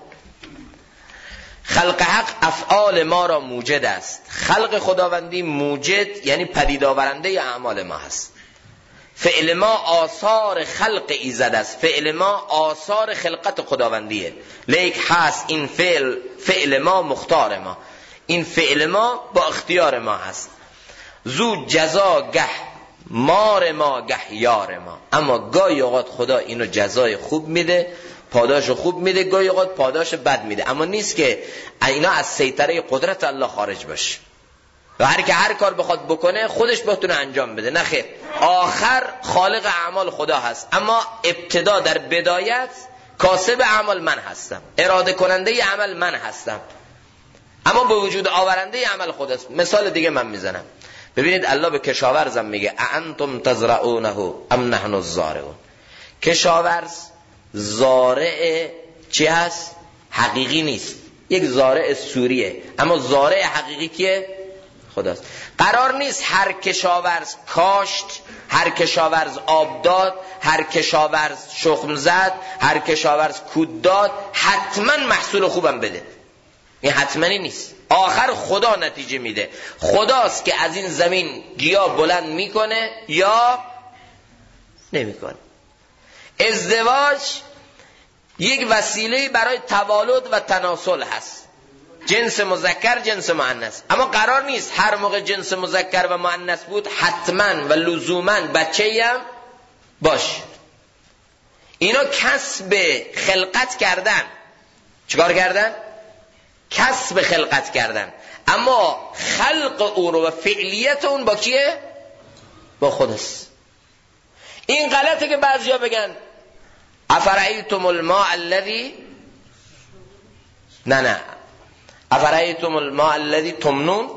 A: خلق حق افعال ما را موجد است، خلق خداوندی موجد یعنی پدید آورنده اعمال ما هست. فعل ما آثار خلق ایزد است، فعل ما آثار خلقت خداوندیه. لیک هست این فعل ما مختار ما، این فعل ما با اختیار ما هست. زود جزا گه مار ما گه یار ما، اما گاهی اوقات خدا اینو جزای خوب میده، پاداش خوب میده، گاهی اوقات پاداش بد میده، اما نیست که اینا از سیطره قدرت الله خارج باشه و هر که هر کار بخواد بکنه خودش بتونه انجام بده. نه خیر، آخر خالق اعمال خدا هست، اما ابتدا در بدایت کاسب اعمال من هستم، اراده کننده عمل من هستم، اما به وجود آورنده عمل خداست. مثال دیگه من میزنم، ببینید الله به کشاورزم میگه اانتم تزرعونه ام نحن الزارعون. کشاورز زارع چی هست؟ حقیقی نیست، یک زارع سوریه، اما زارع حقیقی کیه؟ خداست. قرار نیست هر کشاورز کاشت، هر کشاورز آب داد، هر کشاورز شخم زد، هر کشاورز کود داد حتما محصول خوبم بده، این حتمانی نیست. آخر خدا نتیجه میده، خداست که از این زمین گیاه بلند میکنه یا نمیکنه. ازدواج یک وسیله برای توالد و تناسل هست، جنس مذکر جنس مؤنث، اما قرار نیست هر موقع جنس مذکر و مؤنث بود حتما و لزوما بچه‌ای هم باشه. اینا کسب خلقت کردن. چیکار کردن؟ کسب خلقت کردن، اما خلق اون و فعلیت اون با کیه؟ با خداست. این غلطه که بعضیا بگن افرأیتم الماء الذی نه افرأیتم الماء الذی تمنون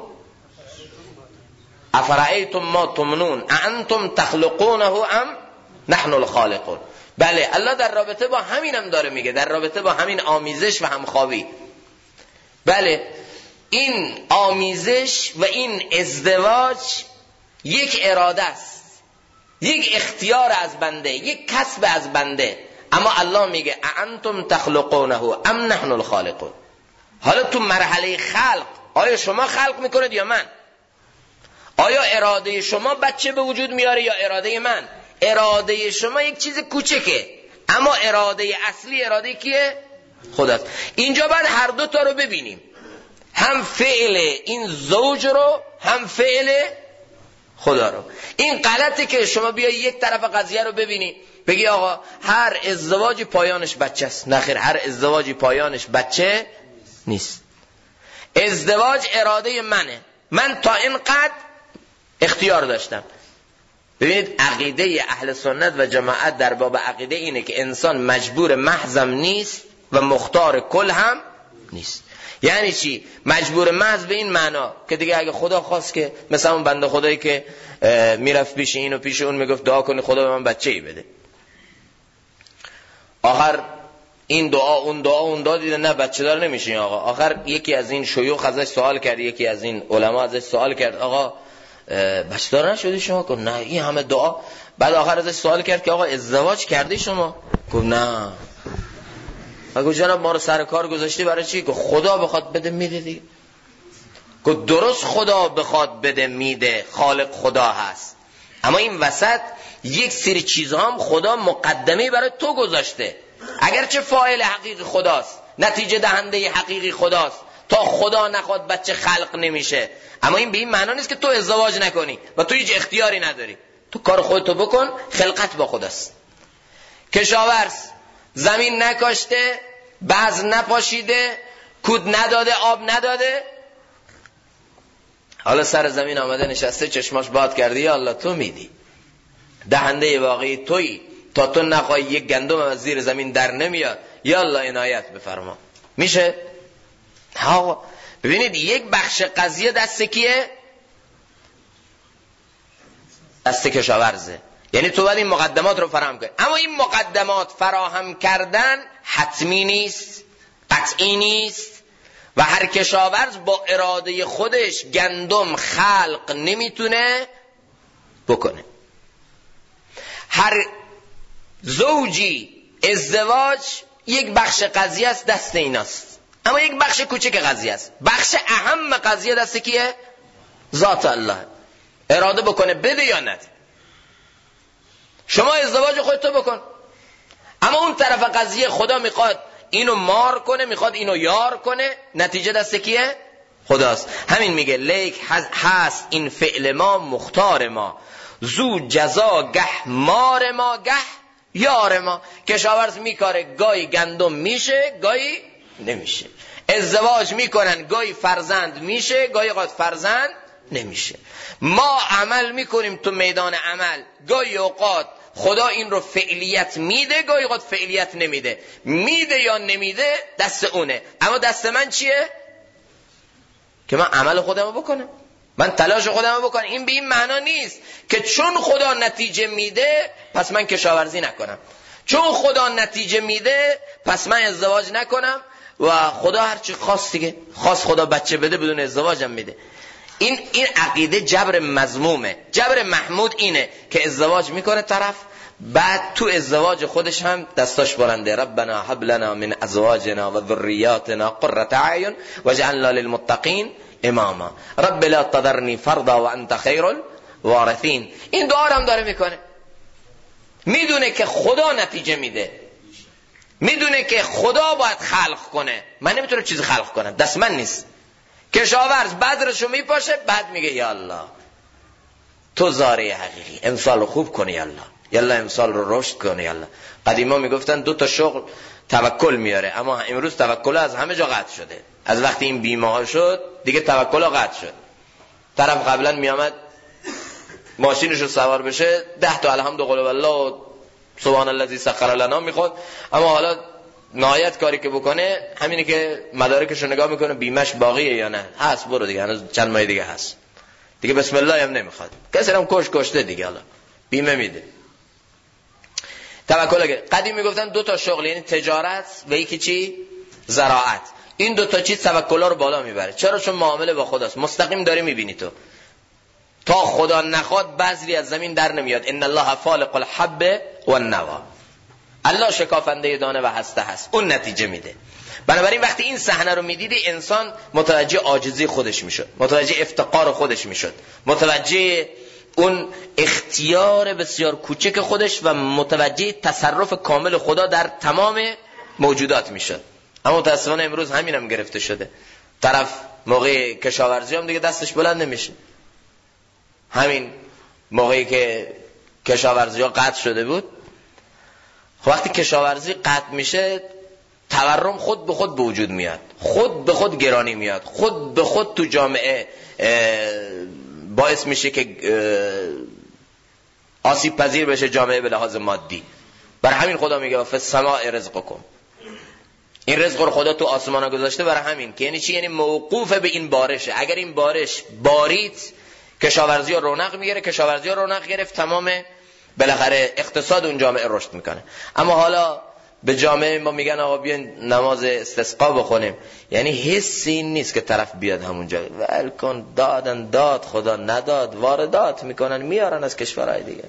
A: افرأیتم ما تمنون اانتم تخلقونه ام نحن الخالقون. بله الله در رابطه با همینم داره میگه، در رابطه با همین آمیزش و همخوابی. بله این آمیزش و این ازدواج یک اراده است، یک اختیار از بنده، یک کسب از بنده. اما الله میگه اانتم تخلقونه ام نحن الخالقون. حالا تو مرحله خلق آیا شما خلق میکنید یا من؟ آیا اراده شما بچه به وجود میاره یا اراده من؟ اراده شما یک چیز کوچکه، اما اراده اصلی اراده کیه؟ خداست. اینجا باید هر دو تا رو ببینیم، هم فعل این زوج رو هم فعل خدا رو. این غلطه که شما بیای یک طرف قضیه رو ببینی بگی آقا هر ازدواجی پایانش بچه است. نه خیر، هر ازدواجی پایانش بچه نیست. ازدواج اراده منه، من تا اینقدر اختیار داشتم. ببینید عقیده اهل سنت و جماعت در باب عقیده اینه که انسان مجبور محضم نیست و مختار کل هم نیست. یعنی چی؟ مجبور محض به این معنا که دیگه اگه خدا خواست که مثلا اون بنده خدایی که میرفت پیش این و پیش اون میگفت دعا کنی خدا به من بچه‌ای بده، آخر این دعا اون دعا دیده نه بچه دار نمیشه آقا. آخر یکی از این شیوخ ازش سوال کرد، یکی از این علما ازش سوال کرد آقا بچه دار نشدی شما؟ گفت نه. این همه دعا. بعد آخر ازش سوال کرد که آقا ازدواج کردی شما؟ گفت نه. گفت جناب ما رو سر کار گذاشتی برای چی؟ گفت خدا بخواد بده میده دیگه. گفت درست خدا بخواد بده میده، خالق خدا هست، اما این وسط یک سری چیزها هم خدا مقدمه برای تو گذاشته. اگرچه فاعل حقیقی خداست، نتیجه دهنده حقیقی خداست، تا خدا نخواد بچه خلق نمیشه، اما این به این معنا نیست که تو ازدواج نکنی و تو هیچ اختیاری نداری. تو کار خودتو بکن، خلقت با خداست. کشاورز زمین نکاشته، بذر نپاشیده، کود نداده، آب نداده، حالا سر زمین آمده نشسته چشماش باد کرده یا الله تو میدی، دهنده واقعی تویی، تا تو نخواهی یک گندم از زیر زمین در نمیاد، یا الله عنایت بفرما. میشه؟ ها ببینید یک بخش قضیه دست کیه؟ دست کشاورزه. یعنی تو باید این مقدمات رو فراهم کنی، اما این مقدمات فراهم کردن حتمی نیست، قطعی نیست و هر کشاورز با اراده خودش گندم خلق نمیتونه بکنه. هر زوجی ازدواج یک بخش قضیه است دست ایناست، اما یک بخش کوچک قضیه است. بخش اهم قضیه دست کیه؟ ذات الله. اراده بکنه بده یا نده. شما ازدواج خودتو بکن، اما اون طرف قضیه خدا میخواد اینو مار کنه، میخواد اینو یار کنه، نتیجه دست کیه؟ خداست. همین میگه لیک هست این فعل ما مختار ما، زو جزا گه مار ما گه یار ما. کشاورز میکاره گاهی گندم میشه گاهی نمیشه، ازدواج میکنن گاهی فرزند میشه گاهی قد فرزند نمیشه. ما عمل میکنیم تو میدان عمل، گاهی اوقات خدا این رو فعلیت میده گاهی اوقات فعلیت نمیده، میده یا نمیده دست اونه، اما دست من چیه؟ که من عمل خودمو بکنم، من تلاش خودمو بکنم. این به این معنا نیست که چون خدا نتیجه میده پس من کشاورزی نکنم، چون خدا نتیجه میده پس من ازدواج نکنم و خدا هرچی خواست دیگه، خواست خدا بچه بده بدون ازدواجم میده. این عقیده جبر مذمومه. جبر محمود اینه که ازدواج میکنه طرف، بعد تو ازدواج خودش هم دستاش برنده ربنا هب لنا من ازواجنا و ذریاتنا قرة اعین واجعلنا للمتقین اماما رب لا تذرنی فردا و انت خیر الوارثین. این دعا هم داره میکنه، میدونه که خدا نتیجه میده، میدونه که خدا باید خلق کنه، من نمیتونم چیزی خلق کنم، دست من نیست. کشاورز بذرشو میپاشه، بعد میگه یا الله تو زاره حقیقی، امسال رو خوب کنی یا الله، یا الله امسال رو رشد کنی یا الله. قدیما میگفتن دو تا شغل توکل میاره، اما امروز توکل از همه جا قطع شده. از وقتی این بیمه شد دیگه توکل قطع شد. طرف قبلا میامد ماشینشو سوار بشه 10 تا الحمد قل والله سبحان الذی سخر لنا میخواد، اما حالا نهایت کاری که بکنه همینه که مدارکش رو نگاه میکنه بیمش باقیه یا نه، هست برو دیگه، هنوز چند ماه دیگه هست دیگه، بسم الله هم نمیخواد، کسی هم کشته دیگه، حالا بیمه میده. توکل. قدیم میگفتن دو تا شغل، یعنی تجارت و یکی چی؟ زراعت. این دو تا چیز توکل رو بالا میبره. چرا؟ چون معامله با خداست، مستقیم داری میبینی تو. تا خدا نخواد بذری از زمین در نمیاد. ان الله فالق الحب والنوا. الله شکافنده دانه و هسته هست، اون نتیجه میده. بنابراین وقتی این صحنه رو میدیدی انسان متوجه عاجزی خودش میشد، متوجه افتقار خودش میشد، متوجه اون اختیار بسیار کوچک خودش و متوجه تصرف کامل خدا در تمام موجودات میشد. اما متاسفانه امروز همینم گرفته شده. طرف موقع کشاورزی هم دیگه دستش بلند نمیشه. همین موقعی که کشاورزی ها قطع شده بود، وقتی کشاورزی قطع میشه تورم خود به خود به وجود میاد، خود به خود گرانی میاد، خود به خود تو جامعه باعث میشه که آسیب پذیر بشه جامعه به لحاظ مادی. برای همین خدا میگه فی السماء رزقکم، این رزق رو خدا تو آسمان گذاشته. برای همین که یعنی چی؟ یعنی موقوف به این بارشه. اگر این بارش بارید کشاورزی ها رونق میگیره، کشاورزی ها رونق گرفت تمام بالاخره اقتصاد اون جامعه رشد میکنه. اما حالا به جامعه ما میگن آقا بیاین نماز استسقا بخونیم، یعنی حسی این نیست که طرف بیاد همونجا ول کن، دادن داد خدا نداد، واردات میکنن میارن از کشورهای دیگه.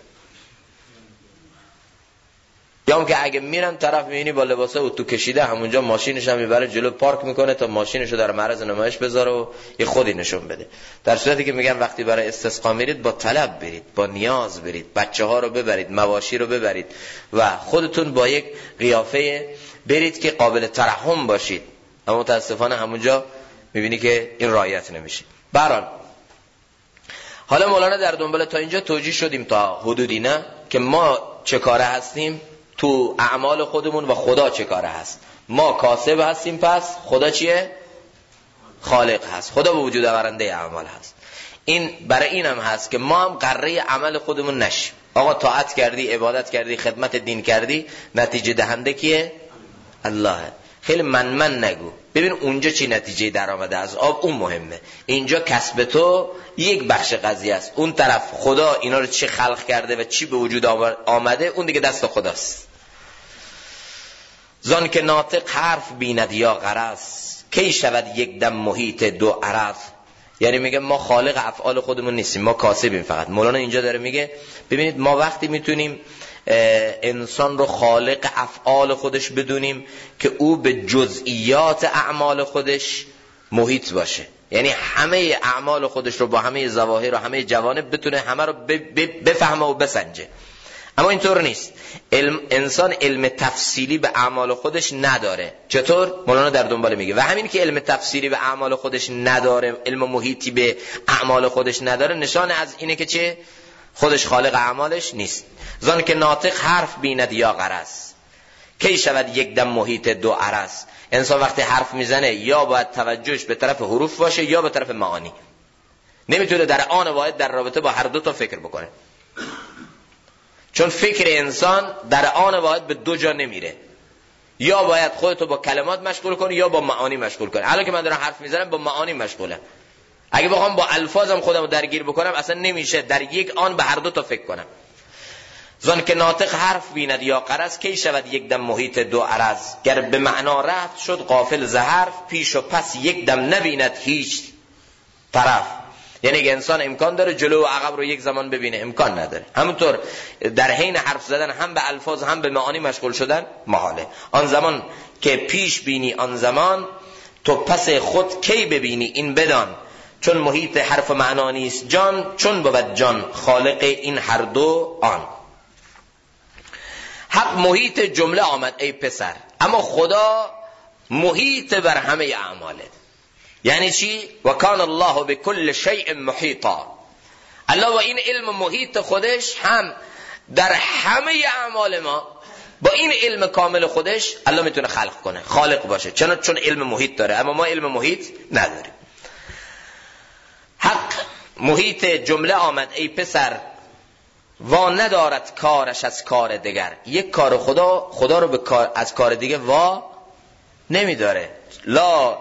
A: یا هم که اگه میرن طرف میبینی با لباسه اتو کشیده همونجا ماشینش هم میبره جلو پارک میکنه تا ماشینشو در معرض نمایش بذاره و یه خودی نشون بده. در صورتی که میگن وقتی برای استسقا میرید با طلب برید، با نیاز برید، بچه ها رو ببرید، مواشی رو ببرید و خودتون با یک قیافه برید که قابل ترحم باشید. اما متاسفانه همونجا میبینی که این رعایت نمیشه. برحال حالا مولانا در دنبال تا اینجا توجیه شدیم تا حدودی، نه که ما چه کاره هستیم تو اعمال خودمون و خدا چه کاره هست. ما کاسب هستیم، پس خدا چیه؟ خالق هست، خدا به وجود آورنده اعمال هست. این برای این هم هست که ما هم قره عمل خودمون نشیم. آقا طاعت کردی، عبادت کردی، خدمت دین کردی، نتیجه دهنده کیه؟ الله. خیلی من نگو، ببین اونجا چی نتیجه در آمده از آب، اون مهمه. اینجا کسب تو یک بخش قضیه است، اون طرف خدا اینا رو چی خلق کرده و چی به وجود آمده اون دیگه دست خداست. زان که ناطق حرف بیند یا غرض، کی شود یک دم محیط دو عرض. یعنی میگه ما خالق افعال خودمون نیستیم، ما کاسبیم فقط. مولانا اینجا داره میگه ببینید ما وقتی میتونیم انسان رو خالق افعال خودش بدونیم که او به جزئیات اعمال خودش محیط باشه، یعنی همه اعمال خودش رو با همه ظواهر و همه جوانب بتونه همه رو بفهمه و بسنجه. اما اینطور نیست. انسان علم تفصیلی به اعمال خودش نداره. چطور؟ مولانا در دنبال میگه و همین که علم تفصیلی به اعمال خودش نداره، علم محیطی به اعمال خودش نداره، نشانه از اینه که چه؟ خودش خالق اعمالش نیست. زان که ناطق حرف بیند یا غرض، کی شود یک دم محیط دو عرض. انسان وقتی حرف میزنه یا باید توجهش به طرف حروف باشه یا به طرف معانی. نمیتونه در آن واحد در رابطه با هر دو تا فکر بکنه، چون فکر انسان در آن واحد به دو جا نمیره. یا باید خودتو با کلمات مشغول کنی یا با معانی مشغول کنی. الان که من دارم حرف میزنم با معانی مشغولم، اگه بخوام با الفاظم خودمو درگیر بکنم اصلا نمیشه در یک آن به هر دو تا فکر کنم. زان که ناطق حرف بیند یا غرض، کی شود یک دم محیط دو عرض. گر به معنا رفت شد غافل ز حرف، پیش و پس یک دم نبیند هیچ طرف. یعنی اگه انسان امکان داره جلو و عقب رو یک زمان ببینه، امکان نداره. همونطور در حین حرف زدن هم به الفاظ هم به معانی مشغول شدن محاله. آن زمان که پیش بینی آن زمان، تو پس خود کی ببینی این بدان. چون محیط حرف معنا نیست جان، چون بود جان خالق این هر دو آن. حق محیط جمله آمد ای پسر، اما خدا محیط بر همه اعماله. یعنی چی؟ و کان الله بكل شیء محیطا. الله با این علم محیط خودش هم در همه اعمال ما، با این علم کامل خودش الله میتونه خلق کنه، خالق باشه، چون علم محیط داره، اما ما علم محیط نداریم. حق محیط جمله آمد ای پسر، وا ندارد کارش از کار دیگر. یک کار خدا رو از کار دیگه وا نمیداره. لا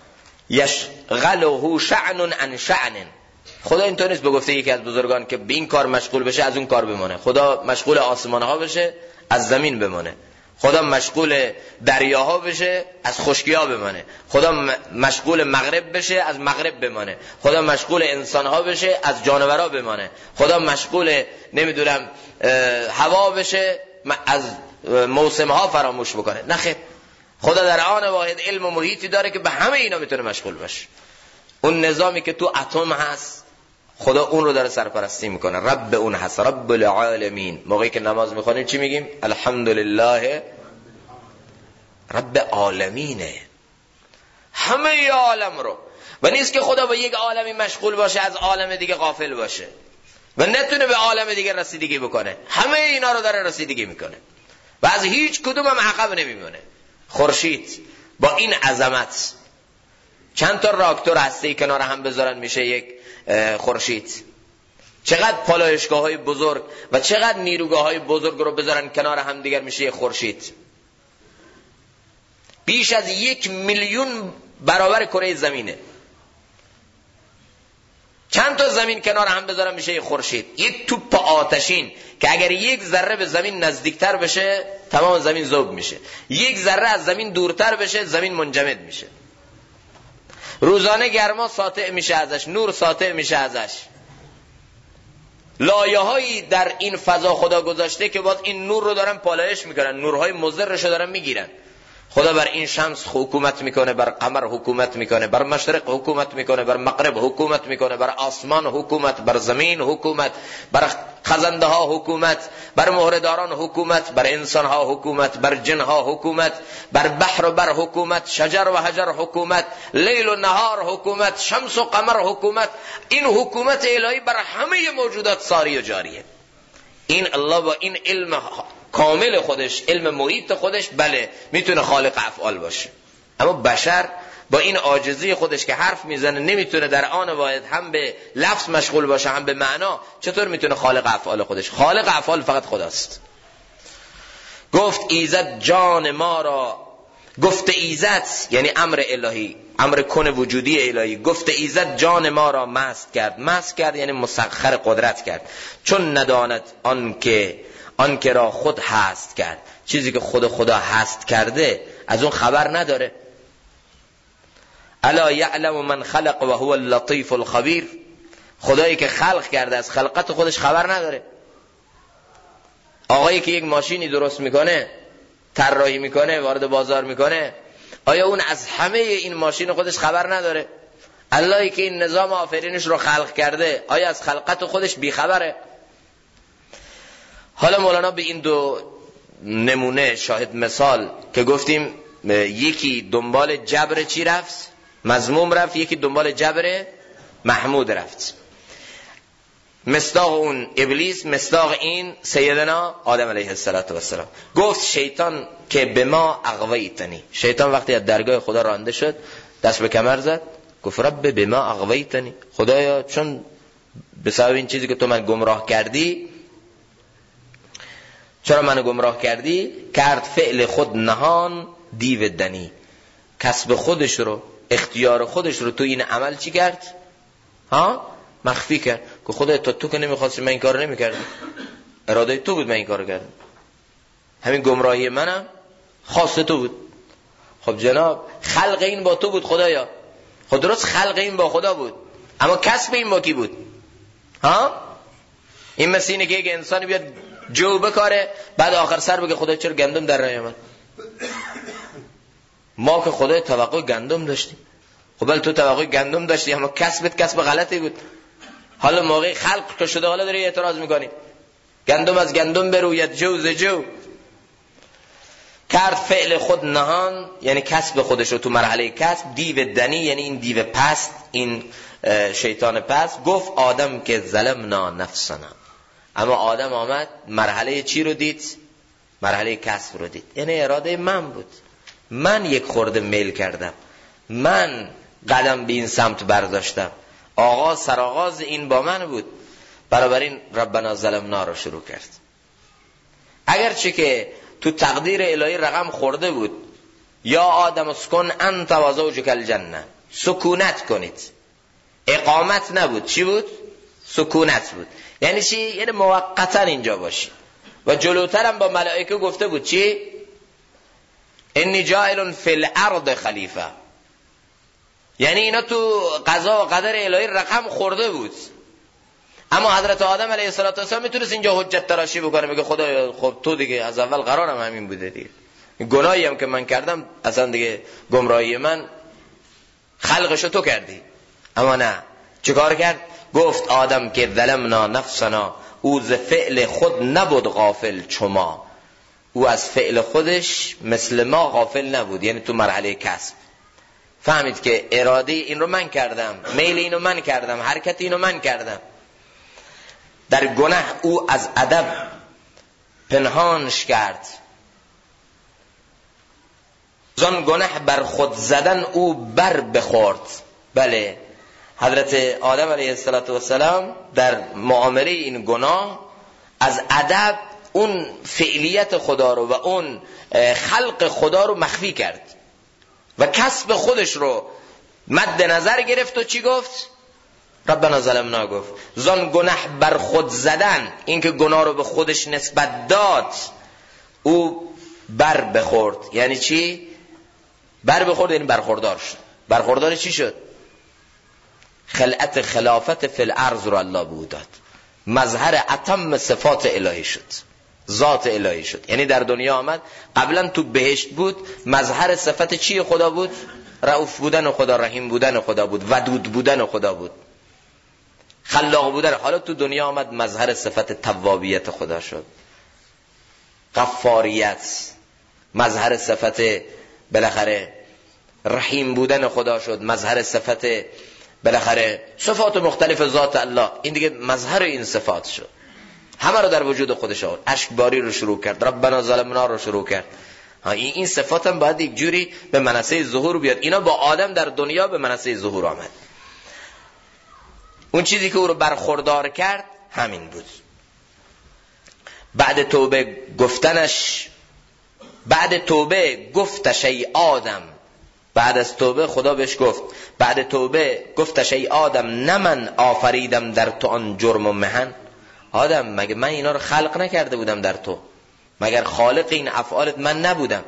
A: یشغله شأن عن شأن. خدا اینطور نیست بگفته یکی از بزرگان که به این کار مشغول بشه از اون کار بمونه. خدا مشغول آسمان ها بشه از زمین بمونه. خدا مشغول دریاها بشه از خشکی ها بمونه. خدا مشغول مغرب بشه از مغرب بمونه. خدا مشغول انسان ها بشه از جانورها بمونه. خدا مشغول نمیدونم هوا بشه از موسم ها فراموش بکنه. نه خیر، خدا در آن واحد علم و محیطی داره که به همه اینا میتونه مشغول باشه. اون نظامی که تو اتم هست خدا اون رو داره سرپرستی میکنه. رب اون هست، رب العالمین. موقعی که نماز میخونیم چی میگیم؟ الحمدلله رب عالمینه، همه عالم رو. و نیست که خدا به یک عالمی مشغول باشه از عالم دیگه غافل باشه و نتونه به عالم دیگه رسیدگی بکنه. همه اینا رو داره رسیدگی میکنه و از هیچ کدوم هم عقب نمیمونه. خورشید با این عظمت چند تا راکتور هستی کنار هم بذارن میشه یک خورشید. چقدر پالایشگاه‌های بزرگ و چقدر نیروگاه‌های بزرگ رو بذارن کنار هم دیگر میشه یک خورشید. بیش از 1 میلیون برابر کره زمینه. چند تا زمین کنار هم بذارن میشه یک خورشید. یک توپ آتشین که اگر یک ذره به زمین نزدیکتر بشه تمام زمین ذوب میشه. یک ذره از زمین دورتر بشه زمین منجمد میشه. روزانه گرما ساطع میشه ازش، نور ساطع میشه ازش. لایه‌هایی در این فضا خدا گذاشته که باز این نور رو دارن پالایش میکنن، نورهای مضرش رو دارن میگیرن. خدا بر این شمس حکومت میکنه، بر قمر حکومت میکنه، بر مشرق حکومت میکنه، بر مغرب حکومت میکنه، بر آسمان حکومت، بر زمین حکومت، بر خزنده ها حکومت، بر مهره‌داران حکومت، بر انسان ها حکومت، بر جن ها حکومت، بر بحر و بر حکومت، شجر و حجر حکومت، لیل و نهار حکومت، شمس و قمر حکومت. این حکومت الهی بر همه موجودات ساری و جاریه. این الله با این علم کامل خودش، علم محیط خودش، بله میتونه خالق افعال باشه، اما بشر با این عاجزی خودش که حرف میزنه نمیتونه در آن واحد هم به لفظ مشغول باشه هم به معنا. چطور میتونه خالق افعال خودش؟ خالق افعال فقط خداست. گفت ایزد جان ما را، گفت ایزد یعنی امر الهی، امر کن وجودی الهی. گفت ایزد جان ما را مست کرد. مست کرد یعنی مسخر قدرت کرد. چون نداند آن که را خود هست کرد. چیزی که خدا هست کرده از اون خبر نداره. الا یعلم من خلق و هو اللطیف الخبیر. خدایی که خلق کرده از خلقت خودش خبر نداره. آقایی که یک ماشینی درست میکنه، طراحی میکنه، وارد بازار میکنه، آیا اون از همه این ماشین خودش خبر نداره؟ اللهی که این نظام آفرینش رو خلق کرده آیا از خلقت خودش بیخبره؟ حالا مولانا به این دو نمونه شاهد مثال که گفتیم یکی دنبال جبر چی رفت؟ مذموم رفت. یکی دنبال جبر محمود رفت. مصداق اون ابلیس، مصداق این سیدنا آدم علیه السلام. گفت شیطان که به ما اغویتنی. شیطان وقتی از درگاه خدا رانده شد دست به کمر زد، گفت رب به ما اغویتنی. خدایا چون به سبب این چیزی که تو من گمراه کردی، چرا منو گمراه کردی؟ کرد فعل خود نهان دیو دنی. کسب خودش رو، اختیار خودش رو تو این عمل چی کرد؟ مخفی کرد. که خدا تو که نمیخواستی من این کارو نمیکردم، اراده تو بود من این کارو کردم، همین گمراهی منم خاص تو بود. خب جناب خلق این با تو بود خدایا. خود درست خلق این با خدا بود، اما کسب این با کی بود؟ این مثل اینه که یک انسانی بیاد جو بکاره بعد آخر سر بگه خدا چرا گندم در نیامد؟ ما که خدای توقع گندم داشتیم. خب بله تو توقع گندم داشتی اما کسبت کسب غلطی بود. حالا موقع خلق که شده حالا داری اعتراض میکنی گندم از گندم بروید جو ز جو. کرد فعل خود نهان یعنی کسب خودش رو تو مرحله کسب. دیو دنی یعنی این دیو پست، این شیطان پست. گفت آدم که ظلمنا نفسنا. اما آدم آمد مرحله چی رو دید؟ مرحله کسب رو دید. یعنی اراده من بود، من یک خورده میل کردم، من قدم به این سمت برداشتم، آغاز سرآغاز این با من بود. بنابراین ربنا ظلمنا رو شروع کرد. اگرچه که تو تقدیر الهی رقم خورده بود، یا آدم اسکن انت و زوجک الجنه، سکونت کنید، اقامت نبود، چی بود؟ سکونت بود. یعنی چی؟ یعنی موقتا اینجا باشی. و جلوتر هم با ملائکه گفته بود چی؟ انی جاعل فی الارض خلیفه. یعنی اینا تو قضا و قدر الهی رقم خورده بود. اما حضرت آدم علیه السلام میتونست اینجا حجت تراشی بکنه، بگه خدا خب تو دیگه از اول قرارم همین بوده دیگه، گناهی هم که من کردم اصلا دیگه گمراهی من خلقشو تو کردی. اما نه، چه کار کرد؟ گفت آدم که ظلمنا نفسنا، او ز فعل خود نبود غافل چما، او از فعل خودش مثل ما غافل نبود. یعنی تو مرحله کسب فهمید که اراده این رو من کردم، میل اینو من کردم، حرکت اینو من کردم. در گناه او از ادب پنهانش کرد، زن گناه بر خود زدن او بر بخورد. بله، حضرت آدم علیه السلام در معامله این گناه از ادب اون فعلیت خدا رو و اون خلق خدا رو مخفی کرد و کسب خودش رو مد نظر گرفت و چی گفت؟ ربنا ظلمنا گفت. زن گناه بر خود زدن، این که گناه رو به خودش نسبت داد، او بر بخورد. یعنی چی؟ بر بخورد یعنی برخوردار شد. برخوردار چی شد؟ خلعت خلافت فی الارض رو الله بود داد، مظهر اتم صفات الهی شد، ذات الهی شد. یعنی در دنیا آمد، قبلا تو بهشت بود، مظهر صفت چی خدا بود؟ رؤوف بودن خدا، رحیم بودن خدا بود، ودود بودن خدا بود، خلاق بودن. حالا تو دنیا آمد، مظهر صفت توابیت خدا شد، غفاریت، مظهر صفت بالاخره رحیم بودن خدا شد، مظهر صفت بالاخره صفات مختلف ذات الله. این دیگه مظهر این صفات شد، همه رو در وجود خودش آورد. اشک باری رو شروع کرد، ربنا ظلمنا رو شروع کرد. این صفات هم باید یک جوری به منصه ظهور بیاد. اینا با آدم در دنیا به منصه ظهور آمد. اون چیزی که او رو برخوردار کرد همین بود. بعد توبه گفتش ای آدم، بعد از توبه خدا بهش گفت، بعد توبه گفتش ای آدم، نه من آفریدم در تو آن جرم و محن. آدم مگه من اینا رو خلق نکرده بودم در تو؟ مگر خالق این افعالت من نبودم؟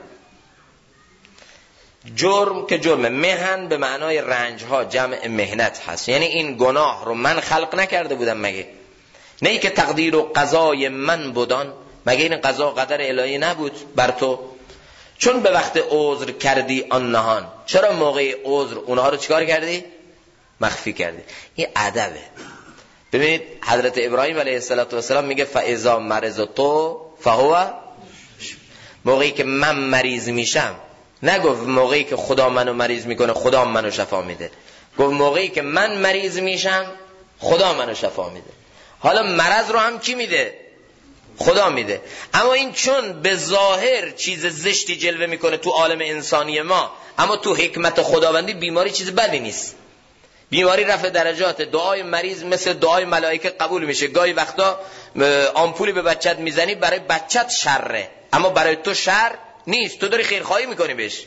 A: جرم که جرم، محن به معنای رنج ها، جمع مهنت هست. یعنی این گناه رو من خلق نکرده بودم مگه؟ نه ای که تقدیر و قضای من بودان، مگه این قضا قدر الهی نبود بر تو؟ چون به وقت عذر کردی آن نهان، چرا موقع عذر اونها رو چیکار کردی؟ مخفی کردی. این ادبه. ببینید حضرت ابراهیم علیه السلام میگه فاذا مرضت فهو، موقعی که من مریض میشم، نگفت موقعی که خدا منو مریض میکنه خدا منو شفا میده، گفت موقعی که من مریض میشم خدا منو شفا میده. حالا مرض رو هم کی میده؟ خدا میده. اما این چون به ظاهر چیز زشتی جلوه میکنه تو عالم انسانی ما، اما تو حکمت خداوندی بیماری چیز بدی نیست. بیماری رفع درجات، دعای مریض مثل دعای ملائکه قبول میشه. گاهی وقتا آمپولی به بچت میزنی، برای بچت شره، اما برای تو شر نیست، تو داری خیرخواهی میکنی بهش.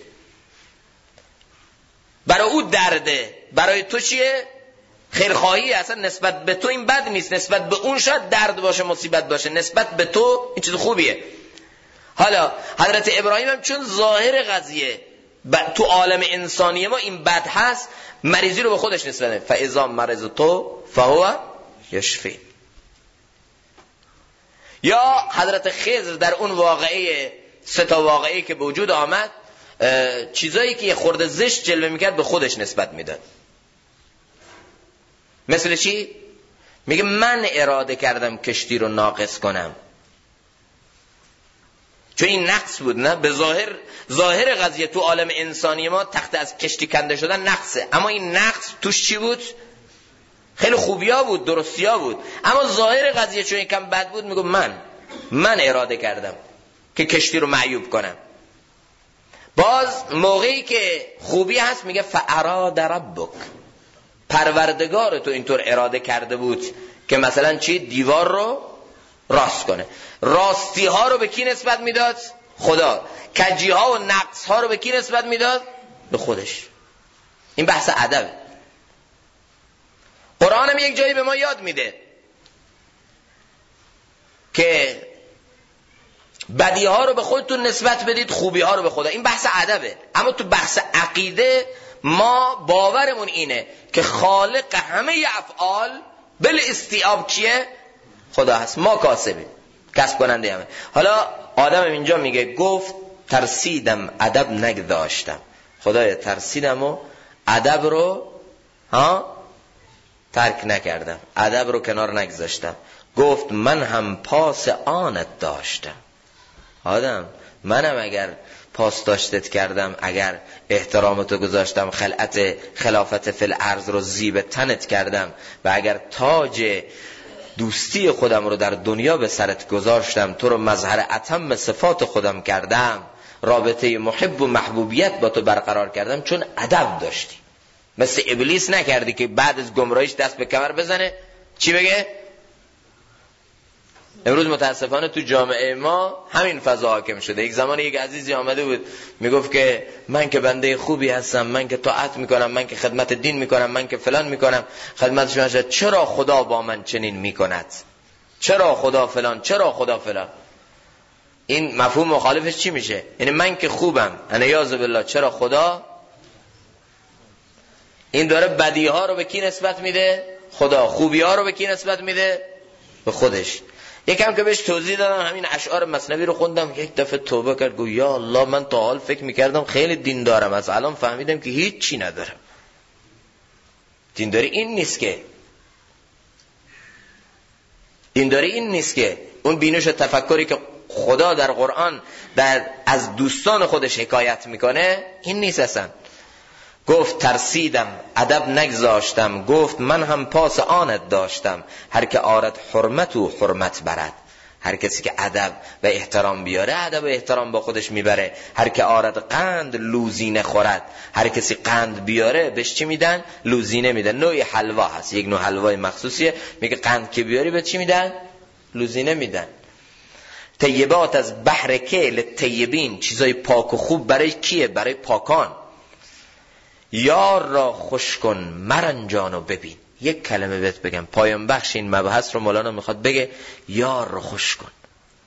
A: برای او درده، برای تو چیه؟ خیرخواهی. اصلا نسبت به تو این بد نیست، نسبت به اون شاید درد باشه، مصیبت باشه، نسبت به تو این چیز خوبیه. حالا حضرت ابراهیم هم چون ظاهر قضیه تو عالم انسانی ما این بد هست، مریضی رو به خودش نسبت میده. فاذا مرضت فهو یشفی. یا حضرت خضر در اون واقعه، سه تا واقعه که به وجود آمد، چیزایی که یه خورده زشت جلوه میکرد به خودش نسبت میداد. مثل چی؟ میگه من اراده کردم کشتی رو ناقص کنم، چون این نقص بود. نه به ظاهر قضیه تو عالم انسانی ما تخت از کشتی کنده شدن نقصه، اما این نقص توش چی بود؟ خیلی خوبیا بود، درستیا بود. اما ظاهر قضیه چون یکم بد بود، میگه من اراده کردم که کشتی رو معیوب کنم. باز موقعی که خوبی هست میگه فاراد ربک، پروردگار تو اینطور اراده کرده بود که مثلا چی؟ دیوار رو راست کنه. راستی ها رو به کی نسبت میداد؟ خدا. کجی ها و نقص ها رو به کی نسبت میداد؟ به خودش. این بحث ادب. قرآن هم یک جایی به ما یاد میده که بدی ها رو به خودتون نسبت بدید، خوبی ها رو به خدا. این بحث ادبه. اما تو بحث عقیده ما باورمون اینه که خالق همه افعال بالاستیعاب کیه؟ خدا هست. ما کاسبیم، کسب کننده همه. حالا آدم اینجا میگه گفت ترسیدم ادب نگذاشتم. خدایا ترسیدم و ادب رو ترک نکردم، ادب رو کنار نگذاشتم. گفت من هم پاس آنت داشتم. آدم منم اگر پاس داشتت کردم، اگر احترامتو گذاشتم، خلافت فی الارض رو زیب تنت کردم و اگر تاج دوستی خودم رو در دنیا به سرت گذاشتم، تو رو مظهر اتم صفات خودم کردم، رابطه محب و محبوبیت با تو برقرار کردم، چون ادب داشتی. مثل ابلیس نکردی که بعد از گمراهیش دست به کمر بزنه چی بگه؟ امروز متاسفانه تو جامعه ما همین فضا حاکم شده. یک زمان یک عزیزی آمده بود میگفت که من که بنده خوبی هستم، من که طاعت میکنم، من که خدمت دین میکنم، من که فلان میکنم. خدمتش میشه چرا خدا با من چنین میکند؟ چرا خدا فلان؟ چرا خدا فلان؟ این مفهوم مخالفش چی میشه؟ یعنی من که خوبم، انیاذ بالله، چرا خدا؟ این داره بدی ها رو به کی نسبت میده؟ خدا. خوبی ها رو به کی نسبت میده؟ به خودش. یکم که بهش توضیح دادم، همین اشعار مثنوی رو خوندم، یک دفعه توبه کرد، گفت یا الله من تا حال فکر میکردم خیلی دین دارم، از الان فهمیدم که هیچ چی ندارم. دینداری این نیست که اون بینش و تفکری که خدا در قرآن از دوستان خودش حکایت میکنه این نیست اصلا. گفت ترسیدم ادب نگذاشتم، گفت من هم پاس آنت داشتم. هر که آرد حرمت و حرمت برد. هر کسی که ادب و احترام بیاره، ادب و احترام با خودش میبره. هر که آرد قند لوزینه خورد. هر کسی قند بیاره بهش چی میدن؟ لوزینه میدن. نوعی حلوا هست، یک نوع حلوای مخصوصیه، میگه قند که بیاری به چی میدن؟ لوزینه میدن. طیبات از بحر کل طیبین، چیزای پاک و خوب برای کیه؟ برای پاکان. یار را خوش کن مرنجانو ببین. یک کلمه بهت بگم، پایان بخش این مبحث رو مولانا میخواد بگه، یار را خوش کن.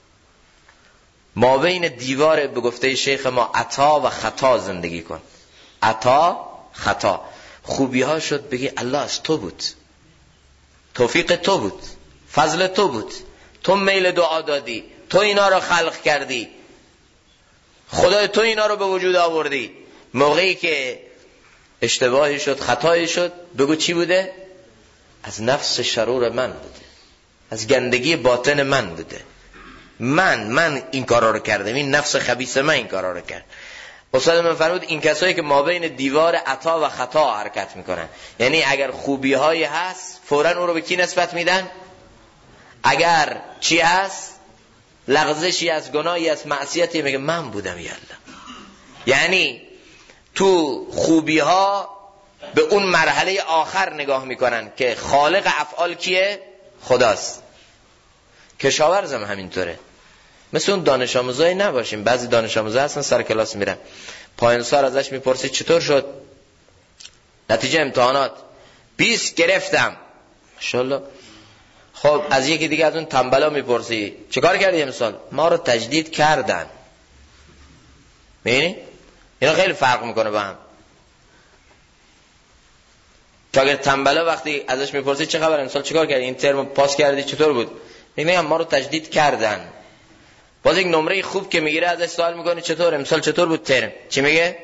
A: ما بین دیوار به گفته شیخ ما عطا و خطا زندگی کن. عطا خطا. خوبی ها شد بگی الله از تو بود، توفیق تو بود، فضل تو بود، تو میل دعا دادی، تو اینا رو خلق کردی، خدای تو اینا رو به وجود آوردی. موقعی که اشتباهی شد، خطایی شد، بگو چی بوده؟ از نفس شرور من بوده، از گندگی باطن من بوده. من این کارا رو کردم، این نفس خبیث من این کارا رو کرد. استاد من فرمود این کسایی که ما بین دیوار عطا و خطا حرکت میکنن، یعنی اگر خوبی هایی هست فوراً اون رو به کی نسبت میدن؟ اگر چی هست؟ لغزشی از گناهی از معصیتی، میگه من بودم یالله. یعنی تو خوبی ها به اون مرحله آخر نگاه میکنن که خالق افعال کیه؟ خداست. کشاورزم همینطوره. مثل اون دانش آموزایی نباشیم. بعضی دانش آموزا هستن سر کلاس میرن، پایان سال ازش میپرسی چطور شد نتیجه امتحانات؟ 20 گرفتم. ماشاءالله. خب از یکی دیگه از اون تنبلا میپرسی چه کار کردی امسال؟ ما رو تجدید کردن. میبینی؟ اینا خیلی فرق میکنه با هم. تا اگر تنبلا وقتی ازش میپرسی چه خبر امسال چه کار کردی، این ترم پاس کردی چطور بود، میگم ما رو تجدید کردن. باز یک نمره خوب که میگیره ازش سوال میکنی چطور امسال چطور بود ترم، چی میگه؟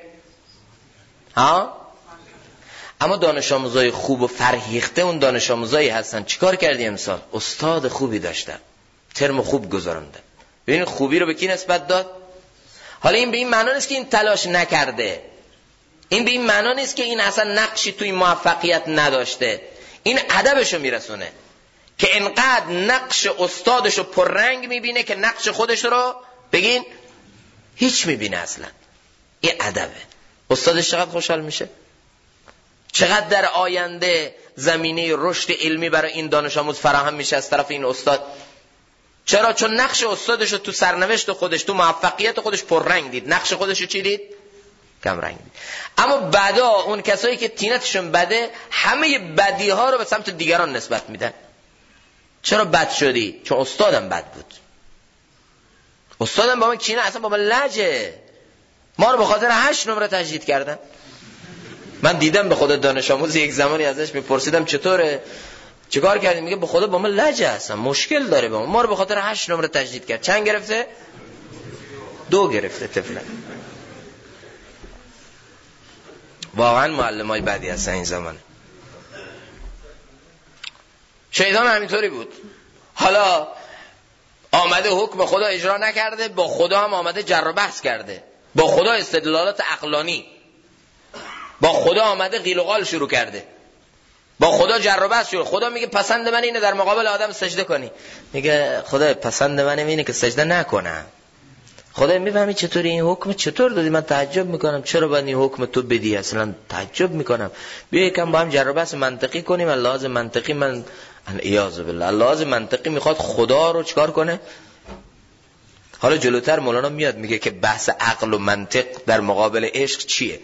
A: اما دانش آموزای خوب و فرهیخته اون دانش آموزایی هستن چیکار کردی امسال؟ استاد خوبی داشتن، ترم خوب گذروندن. ببین خوبی رو به کی نسبت داد؟ حالا این به این معنی نیست که این تلاش نکرده، این به این معنی نیست که این اصلا نقشی توی موفقیت نداشته. این ادبشو میرسونه که انقدر نقش استادشو پررنگ میبینه که نقش خودش رو بگین هیچ میبینه اصلا. این ادبه. استادش چقدر خوشحال میشه، چقدر در آینده زمینه رشد علمی برای این دانش آموز فراهم میشه از طرف این استاد. چرا؟ چون نقش استادش رو تو سرنوشت خودش، تو موفقیت خودش پررنگ دید، نقش خودش رو چی دید؟ کم رنگ دید. اما بعدا اون کسایی که تینتشون بده همه بدی ها رو به سمت دیگران نسبت میدن. چرا بد شدی؟ چون استادم بد بود، استادم با من کینه، اصلا با من لجه، ما رو به خاطر 8 نمره تجدید کردن. من دیدم به خدا دانش آموز یک زمانی ازش میپرسیدم چطوره، چیکار کردی؟ میگه به خدا با من لجه، اصلا مشکل داره با ما رو به خاطر 8 نمره تجدید کرد. چند گرفته؟ 2 گرفته طفلا. واقعا معلمای بدی هستن این زمانه. شیطان همینطوری بود. حالا آمده حکم خدا اجرا نکرده، با خدا هم آمده جر و بحث کرده، با خدا استدلالات عقلانی، با خدا آمده قیل و قال شروع کرده، با خدا جر و بحث شروع. خدا میگه پسند من اینه در مقابل آدم سجده کنی، میگه خدا پسند من اینه که سجده نکنم. خدا میفهمی چطوری این حکم چطور دادی؟ من تعجب میکنم چرا باید این حکم تو بدی، اصلا تعجب میکنم. بیا یکم با هم جر و بحث منطقی کنیم. لازم منطقی، من اعاذ بالله، لازم منطقی میخواد خدا رو چیکار کنه. حالا جلوتر مولانا میاد میگه که بحث عقل و منطق در مقابل عشق چیه.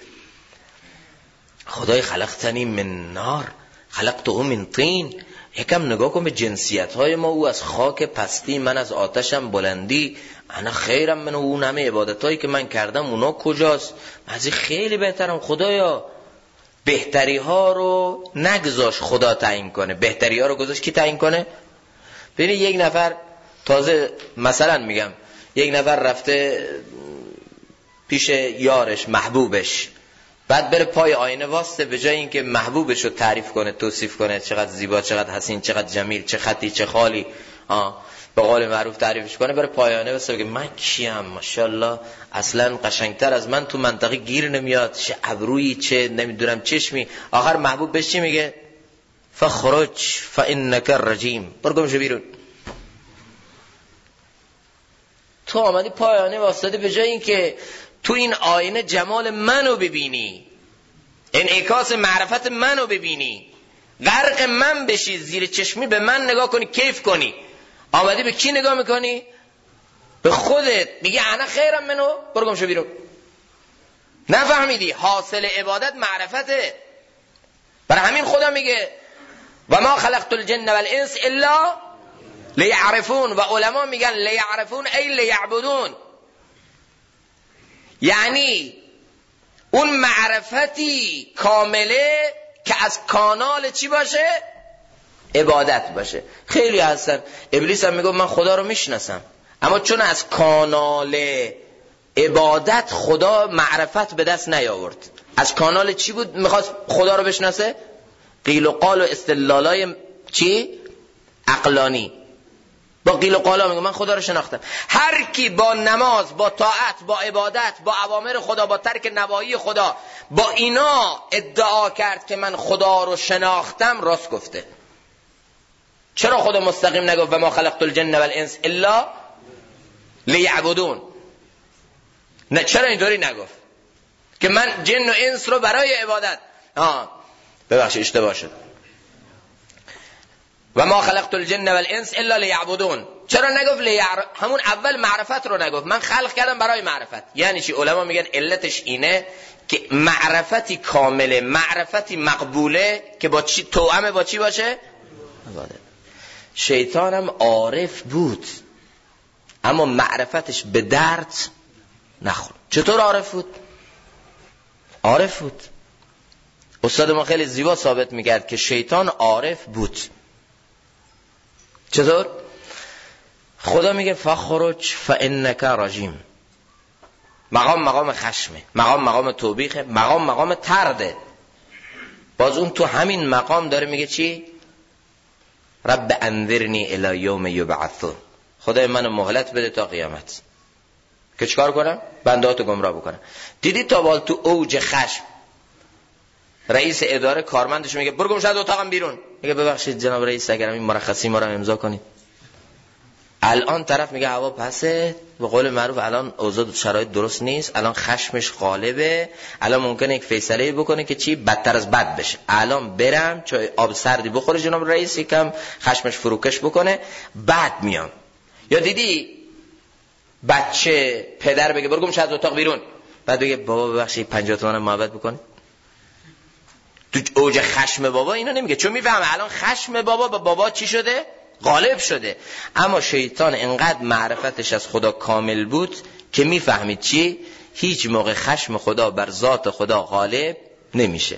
A: خدای خلقتنی من نار خلقته من طین. یکم نگاه کن به جنسیت های ما، او از خاک پستی، من از آتشم بلندی، انا خیرم من، اون همه عبادت هایی که من کردم اونا کجاست؟ من از خیلی بهترم. خدایا بهتری ها رو نگذاش خدا تعیین کنه، بهتری ها رو گذاشت کی تعیین کنه؟ ببین یک نفر تازه مثلا میگم یک نفر رفته پیش یارش محبوبش، بعد بره پای آینه واسطه، به جای اینکه محبوبش رو تعریف کنه، توصیف کنه چقدر زیبا، چقدر حسین، چقدر جمیل، چه خطی، چه خالی، به قول معروف تعریفش کنه، بره پای آینه واسطه بگه من کیم، ماشاءالله اصلا قشنگتر از من تو منطقه گیر نمیاد، چه ابرویی، چه نمیدونم چشمی. آخر محبوب بهش چی میگه؟ فخرج فانک الرجیم، برو گم شو بیرون. تو آمدی پای آینه واسطه، به جای اینکه تو این آینه جمال منو ببینی، انعکاس معرفت منو ببینی، غرق من بشی، زیر چشمی به من نگاه کنی، کیف کنی، آمدی به کی نگاه میکنی؟ به خودت. میگه انا خیرم منو، برو گم شو بیرون. نفهمیدی حاصل عبادت معرفته. برای همین خدا میگه و ما خلقت الجن والانس الا لیعرفون، و علما میگن لیعرفون ای لیعبدون، یعنی اون معرفتی کامله که از کانال چی باشه؟ عبادت باشه. خیلی هستن، ابلیس هم میگه من خدا رو میشناسم، اما چون از کانال عبادت خدا معرفت به دست نیاورد. از کانال چی بود میخواست خدا رو بشناسه؟ قیل و قال و استدلالای چی؟ عقلانی. با قیل و قالا میگه من خدا رو شناختم. هر کی با نماز، با طاعت، با عبادت، با اوامر خدا، با ترک نواهی خدا، با اینا ادعا کرد که من خدا رو شناختم، راست گفته. چرا خدا مستقیم نگفت و ما خلقت الجن والانس الا لیعبدون؟ نه، چرا اینطوری نگفت که من جن و انس رو برای عبادت؟ ببخشید اشتباه شد. و ما خلقت الجن والانس الا لیعبدون. چرا نگفت همون اول معرفت رو نگفت؟ من خلق کردم برای معرفت. یعنی چی؟ علما میگن علتش اینه که معرفتی کامله، معرفتی مقبوله که با چی توأم با چی باشه؟ عبادت. شیطانم عارف بود اما معرفتش به درد نخورد. چطور عارف بود؟ عارف بود. استاد ما خیلی زیبا ثابت میکرد که شیطان عارف بود. چطور؟ خدا میگه فخرج فانک رجیم. مقام خشمه، مقام توبیخه، مقام ترده. باز اون تو همین مقام داره میگه چی؟ رب انذرنی الی یوم یبعثون. خدای منو مهلت بده تا قیامت که چیکار کنم؟ بندهاتو گمراه بکنم. دیدی تا بال تو اوج خشم رئیس اداره کارمندش میگه برو گم شو از اتاقم بیرون، میگه ببخشید جناب رئیس اگر این مرخصی ما رو امضا کنید. الان طرف میگه هوا پسه، به قول معروف الان اوضاع شرایط درست نیست، الان خشمش غالبه، الان ممکنه یک فیصله بکنه که چی بدتر از بد بشه، الان برم چای آب سردی بخوره جناب رئیس، یکم خشمش فروکش بکنه، بعد میام. یا دیدی بچه پدر بگه برو گم شو از اتاق بیرون، بعد بگه بابا ببخشید 50 تومن محبت بکنه. تو اوج خشم بابا اینو نمیگه، چون میفهمه الان خشم بابا به بابا چی شده؟ غالب شده. اما شیطان انقدر معرفتش از خدا کامل بود که میفهمید چی؟ هیچ موقع خشم خدا بر ذات خدا غالب نمیشه.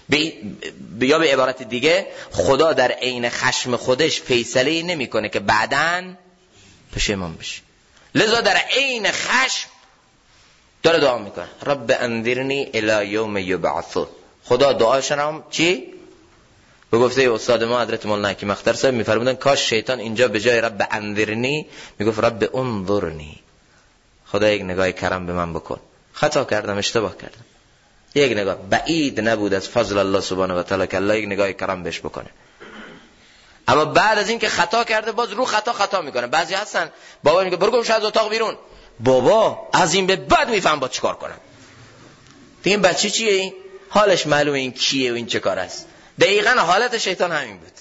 A: یا به عبارت دیگه خدا در عین خشم خودش فیصله نمیکنه که بعداً پشیمان بشه، لذا در عین خشم داره دعا میکنه رب انذرنی الی یوم یبعثون. خدا دعاشون چی؟ به گفته استاد ما حضرت مولانا حکیم اختر صاحب میفرمودن کاش شیطان اینجا به جای رب انذرنی میگفت رب انظرنی، خدا یک نگاه کرم به من بکن، خطا کردم، اشتباه کردم، یک نگاه. بعید نبود از فضل الله سبحانه و تعالی که الله یک نگاه کرم بهش بکنه. اما بعد از این که خطا کرده باز رو خطا میکنه. بعضی هستن بابا میگه برو گم شو از اتاق بیرون، بابا از این به بعد میفهم با چیکار کنم. دیگه این بچه چیه؟ این حالش معلومه این کیه و این چه کار است. دقیقاً حالت شیطان همین بود.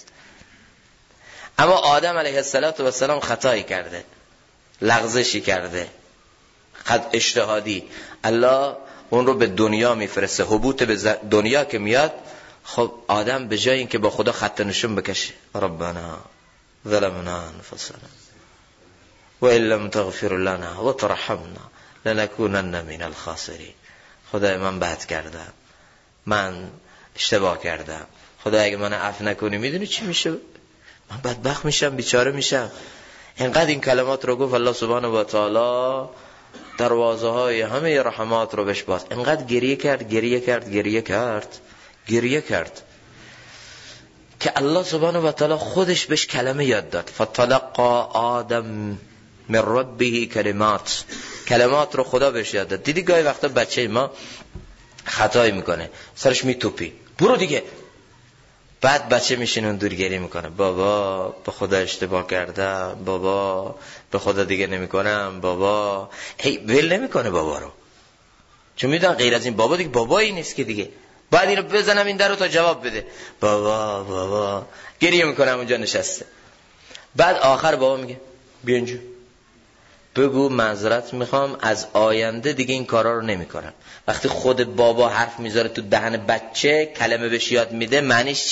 A: اما آدم علیه السلام خطایی کرده، لغزشی کرده، قد اجتهادی، الله اون رو به دنیا میفرسته. حبوط به دنیا که میاد، خب آدم به جای این که با خدا خط نشون بکشه ربنا ظلمنا انفسنا و ان لم تغفر لنا و ترحمنا لنکونن من الخاسرین، خدای من بد کردم، من اشتباه کردم، خدا اگه من عفو نکنی میدونی چی میشه؟ من بدبخت میشم، بیچاره میشم. اینقدر این کلمات رو گفت الله سبحانه و تعالی دروازه های همه رحمات رو بهش باز. اینقدر گریه کرد که الله سبحانه و تعالی خودش بهش کلمه یاد داد. فتلقى آدم من ربه کلمات رو خدا بهش یاد داد. دیدی گاهی وقتا بچه ما خطایی میکنه سرش میتوپی، برو دیگه، بعد بچه میشینه اون دور گریه میکنه، بابا به خدا اشتباه کردم، بابا به خدا دیگه نمیکنم، بابا هی ول نمیکنه بابا رو، چون میدونن غیر از این بابا دیگه بابایی نیست که دیگه. بعد اینو بزنم این در رو تا جواب بده، بابا گریه میکنم اونجا نشسته. بعد آخر بابا میگه بیا اینجا بگو معذرت میخوام، از آینده دیگه این کارا رو نمیکنم. وقتی خود بابا حرف میذاره تو دهن بچه، کلمه بهش یاد میده، معنیش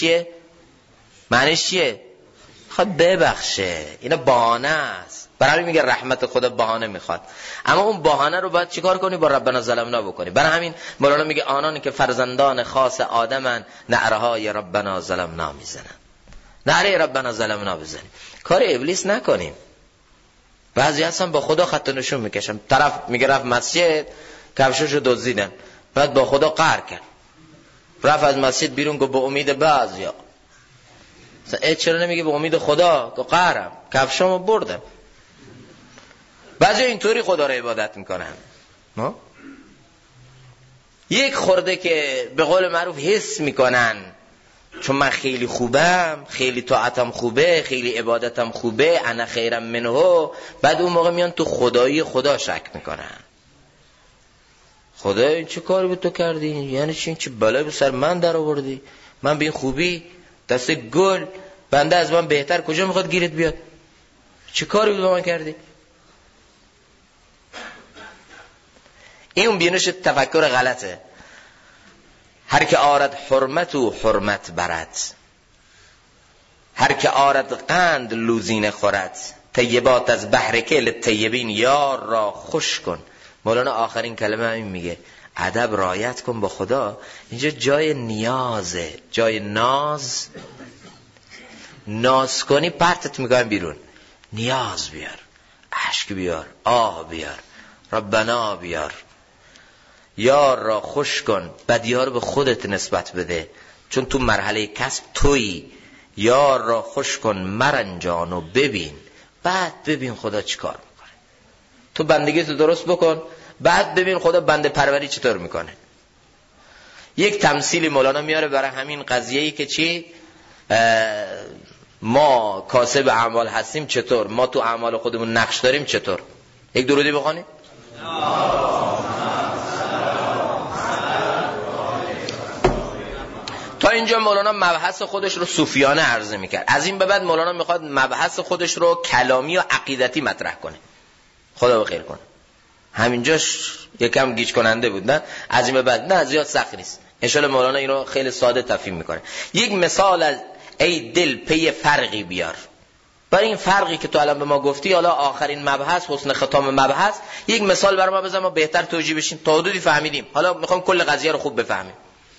A: چیه؟ خود ببخشه، اینا بهانه است. برای میگه رحمت خدا بهانه میخواد، اما اون بهانه رو باید چیکار کنی؟ با ربنا ظلمنا بکنی. برای همین مولانا میگه آنانی که فرزندان خاص آدمن نعره های ربنا ظلمنا میزنن، نعره ربنا ظلمنا بزنیم، کار ابلیس نکنیم. بعضی هستن با خدا خط نشون میکشن، طرف میگه رفت مسجد کفشاشو دزدیدن، بعد با خدا قهر کرد، رفت از مسجد بیرون گفت به امید بعضیا، چرا نمیگه به امید خدا؟ که قهرم کفشامو بردم. بعضی اینطوری خدا رو عبادت میکنن، یک خورده که به قول معروف حس میکنن چون من خیلی خوبم، خیلی طاعتم خوبه، خیلی عبادتم خوبه، انا خیرم منه، بعد اون موقع میان تو خدایی خدا شک میکنن. خدا این چه کاری به تو کردی؟ یعنی چه بلایی به سر من در آوردی؟ من به این خوبی دست گل بنده از من بهتر کجا میخواد گیرت بیاد؟ چه کاری به من کردی؟ این اون بینش تفکر غلطه. هر که آرد حرمت و حرمت برد، هر که آرد قند لوزین خورد، طیبات از بحر کل طیبین یار را خوش کن. مولانا آخرین کلمه همین میگه، ادب رعایت کن با خدا. اینجا جای نیازه، جای ناز کنی پرتت میگم بیرون. نیاز بیار، اشک بیار، آه بیار، ربنا بیار، یار را خوش کن، بدیار رو به خودت نسبت بده، چون تو مرحله کسب تویی. یار را خوش کن مرنجان و ببین، بعد ببین خدا چی کار میکنه. تو بندگی تو درست بکن، بعد ببین خدا بنده پروری چطور میکنه. یک تمثیلی مولانا میاره برای همین قضیه‌ای که چی ما کاسب اعمال هستیم چطور، ما تو اعمال خودمون نقش داریم چطور. یک درودی بخونیم. تا اینجا مولانا مبحث خودش رو صوفیانه عرضه میکرد. از این به بعد مولانا میخواد مبحث خودش رو کلامی و عقیدتی مطرح کنه. خدا بخیر کنه. همینجاش یکم گیج کننده بود نه؟ از این به بعد نه زیاد سخت نیست. انشالله مولانا این رو خیلی ساده تفهیم میکنه. یک مثال از ای دل پی فرقی بیار. برای این فرقی که تو الان به ما گفتی، حالا آخرین مبحث، حسن ختام مبحث، یک مثال برای ما بزن ما بهتر توجیه بشیم. تا حدودی فهمیدیم، حالا میخوام کل قضیه رو خوب بفهمیم.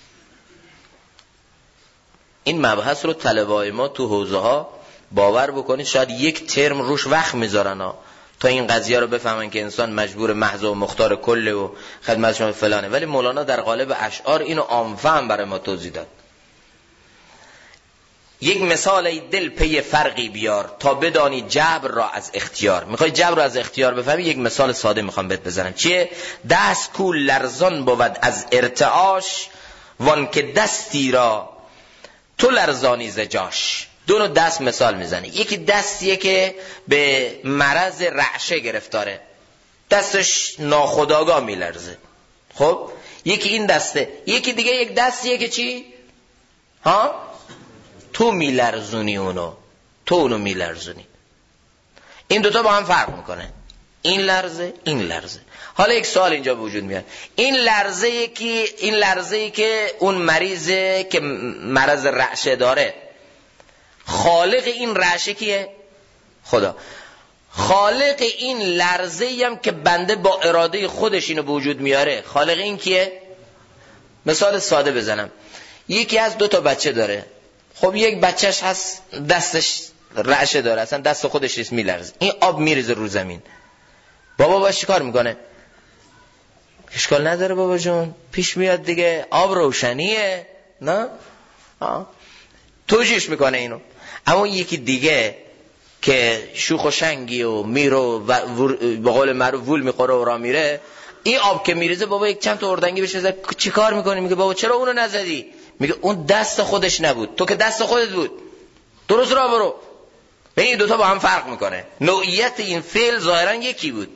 A: این مبحث رو طلبه‌های ما تو حوزه ها باور بکنید شاید یک ترم روش وقت میذارن تا این قضیه رو بفهمن که انسان مجبور محض و مختار کله و خدمت شما فلانه. ولی مولانا در قالب اشعار اینو عام‌فهم برای ما توضیح داد. یک مثال ای دل پی فرقی بیار تا بدانی جبر را از اختیار. میخوای جبر را از اختیار بفهمی؟ یک مثال ساده میخوام بهت بزنم. چیه؟ دست کو لرزان بود از ارتعاش، وان که دستی را تو لرزانی ز جاش. دو نوع دست مثال میزنه. یکی دستیه که به مرض رعشه گرفتاره، دستش ناخودآگاه میلرزه. خب یکی این دسته. یکی دیگه یک دستیه که چی؟ تو میلرزونی اونو، تو اونو میلرزونی. این دوتا با هم فرق میکنه. این لرزه، این لرزه. حالا یک سوال اینجا به وجود میاد. این لرزه‌ای که اون مریضه که مرض رعشه داره، خالق این رعشه کیه؟ خدا. خالق این لرزه‌ای هم که بنده با اراده خودش اینو به وجود میاره، خالق این کیه؟ مثال ساده بزنم. یکی از دو تا بچه داره. خب یک بچهش هست دستش رعشه داره، اصلا دست خودش نیست میلرزه. این آب میریزه رو زمین. بابا باش چیکار میکنه؟ اشکال نداره بابا جون، پیش میاد دیگه، آب روشنیه، نه؟ توجیهش میکنه اینو. اما یکی دیگه که شوخ و شنگی و میرو به قول معروف وول میخوره و را میره، این آب که میریزه بابا یک چند تا اردنگی بهش بزنه چیکار میکنی؟ میگه بابا چرا اونو نزدی؟ میگه اون دست خودش نبود، تو که دست خودت بود، درست را برو. این دوتا با هم فرق میکنه. نوعیت این فعل ظاهرا یکی بود.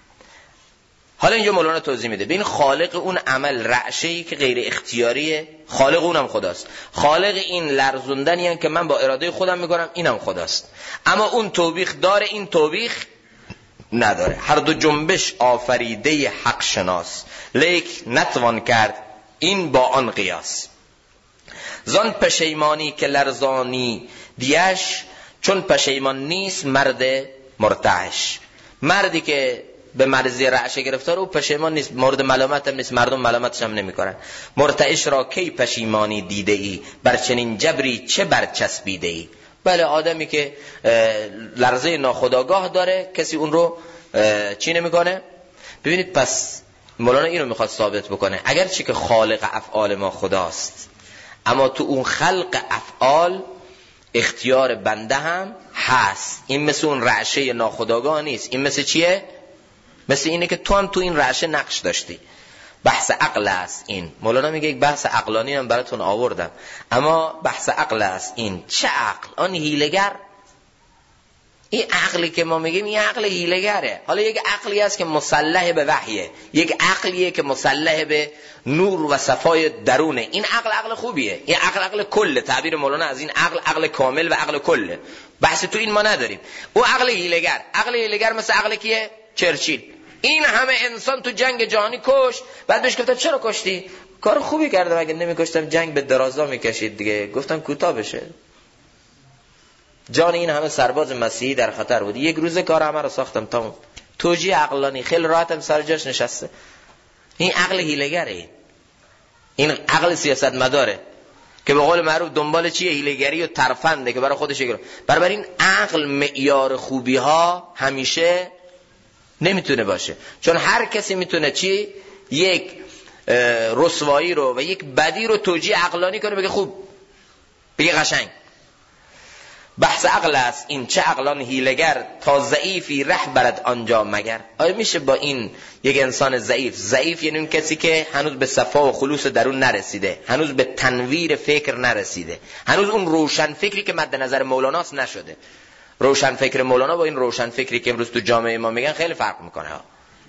A: حالا اینجا مولانا توضیح میده. ببین خالق اون عمل رعشه‌ای که غیر اختیاریه، خالق اونم خداست. خالق این لرزوندنی هم که من با اراده خودم میکنم، اینم خداست. اما اون توبیخ داره، این توبیخ نداره. هر دو جنبش آفریده حق شناس، لیک نتوان کرد این با آن قیاس. زان پشیمانی که لرزانی دیش، چون پشیمان نیست مرد مرتعش. مردی که به مرضی رعشه گرفتار او پشیمان نیست، مورد ملامت هم نیست، مردم ملامتش هم نمی کنن. مرتعش را کی پشیمانی دیده ای، بر چنین جبری چه برچسبیده ای. بله آدمی که لرزه ناخودآگاه داره، کسی اون رو چی نمی کنه؟ ببینید پس مولانا اینو میخواد ثابت بکنه. اگرچه که خالق افعال ما خداست، اما تو اون خلق افعال اختیار بنده هم هست. این مثل اون رعشه ناخودآگاه نیست. این مثل چیه؟ مثل اینه که تو هم تو این رعشه نقش داشتی. بحث عقل است این. مولانا میگه یک بحث عقلانی هم براتون آوردم، اما بحث عقل است این. چه عقل؟ آن هیلگر. این عقلی که ما میگیم این عقل هیلگره. حالا یک عقلی است که مسلح به وحیه، یک عقلیه که مسلح به نور و صفای درونه. این عقل خوبیه، این عقل کله. تعبیر مولانا از این عقل کامل و عقل کله. بحث تو این ما نداریم. او عقل هیلگر مثل عقل کیه؟ چرچیل. این همه انسان تو جنگ جهانی کش، بعد بهش گفتن چرا کشتی؟ کار خوبی کردم، اگه نمیکشتم جنگ به درازا میکشید دیگه. گفتن کوتاه بشه. جان این همه سرباز مسیحی در خطر بود. یک روز کار همه رو ساختم تمام. توجیه عقلانی، خیلی راحتم سر جاش نشسته. این عقل هیلگره. این عقل سیاست مداره که به قول معروف دنبال چیه؟ هیلگری و ترفنده که برای خودش بگیره. برای این عقل معیار خوبی ها همیشه نمیتونه باشه، چون هر کسی میتونه چی؟ یک رسوایی رو و یک بدی رو توجیه عقلانی کنه، بگه خوب، بگه قشنگ. بحث عقل است این، چه عقلان حیله‌گر، تا ضعیفی ره برد آنجا مگر. آیا میشه با این یک انسان ضعیف یعنی اون کسی که هنوز به صفا و خلوص درون نرسیده، هنوز به تنویر فکر نرسیده، هنوز اون روشن فکری که مد نظر مولاناست نشده. روشن فکر مولانا با این روشن فکری که امروز تو جامعه ما میگن خیلی فرق میکنه ها.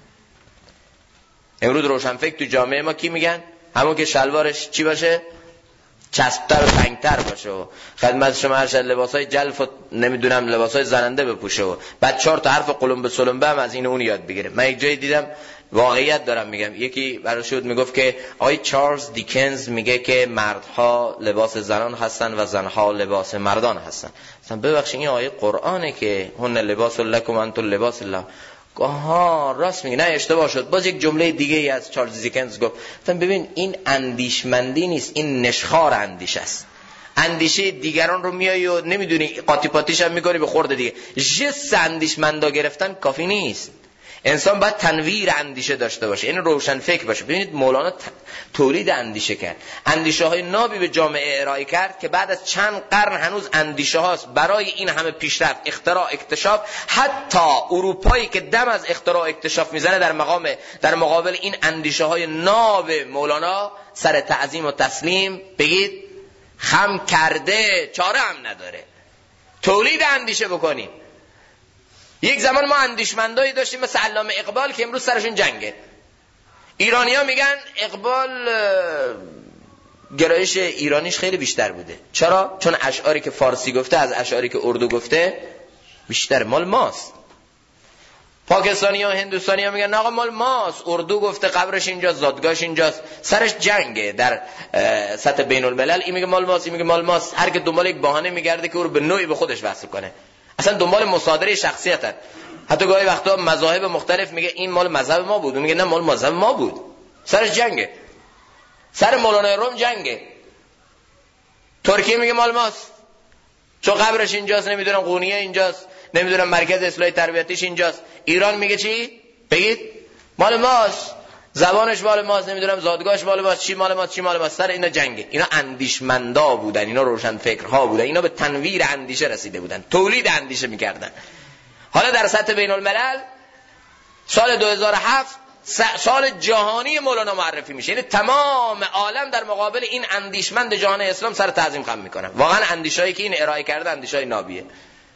A: امروز روشن فکر تو جامعه ما کی میگن؟ همون که شلوارش چی باشه؟ چسبتر و تنگتر باشه و خدمت شما هر لباسای جلف و نمیدونم لباسای زننده بپوشه و بعد 4 تا حرف قلمبه سلمبه هم از این اون یاد بگیره. من یک جایی دیدم، واقعیت دارم میگم، یکی براش بود میگفت که آقای چارلز دیکنز میگه که مردها لباس زنان هستن و زنها لباس مردان هستن. مثلا ببخشید این آیه قرآنه که هن لباس لکم انتم لباس الله. آها راست میگه، نه اشتباه شد. باز یک جمله دیگه ای از چارلز دیکنز گفت. مثلا ببین این اندیشمندی نیست، این نشخوار اندیشه است. اندیشه دیگران رو میای و نمیدونی قاطی پاتیش هم میکنی به خورد دیگه. جس اندیشمندا گرفتن کافی نیست. انسان باید تنویر اندیشه داشته باشه، این روشن فکر باشه. ببینید مولانا تولید اندیشه کرد، اندیشه های نابی به جامعه ارائه کرد که بعد از چند قرن هنوز اندیشه هاست برای این همه پیشرفت، اختراع، اکتشاف. حتی اروپایی که دم از اختراع اکتشاف میزنه در مقابل این اندیشه های ناب مولانا سر تعظیم و تسلیم بگید خم کرده، چاره هم نداره. تولید اندیشه بکنیم. یک زمان ما اندیشمندایی داشتیم مثل علامه اقبال که امروز سرشون جنگه. ایرانی‌ها میگن اقبال گرایش ایرانیش خیلی بیشتر بوده. چرا؟ چون اشعاری که فارسی گفته از اشعاری که اردو گفته بیشتر، مال ماست. پاکستانی‌ها و هندوستانی‌ها میگن آقا مال ماست، اردو گفته، قبرش اینجاست، زادگاهش اینجاست، سرش جنگه در سطح بین الملل. این میگه مال ماست، این میگه مال ماست. هر که دنبال یک بهانه میگرده که او رو به نوعی به خودش وصل کنه. اصلا دنبال مصادره شخصیت هست. حتی گاهی وقتا مذاهب مختلف میگه این مال مذهب ما بود، میگه نه مال مذهب ما بود. سرش جنگه، سر مولانا روم جنگه. ترکیه میگه مال ماست چون قبرش اینجاست، نمیدونم قونیه اینجاست، نمیدونم مرکز اصلاح تربیتیش اینجاست. ایران میگه چی؟ بگید مال ماست، زبانش مال ماست، نمیدونم زادگاهش مال ماست، چی مال ماست، چی مال ماست. سر اینا جنگه. اینا اندیشمندا بودن، اینا روشن فکرها بودن، اینا به تنویر اندیشه رسیده بودن، تولید اندیشه میکردن. حالا در سطح بین الملل سال 2007 سال جهانی مولانا معرفی میشه، یعنی تمام عالم در مقابل این اندیشمند جهان اسلام سر تعظیم خم میکنن. واقعا اندیشایی که این ارائه کرده اندیشای نابیه.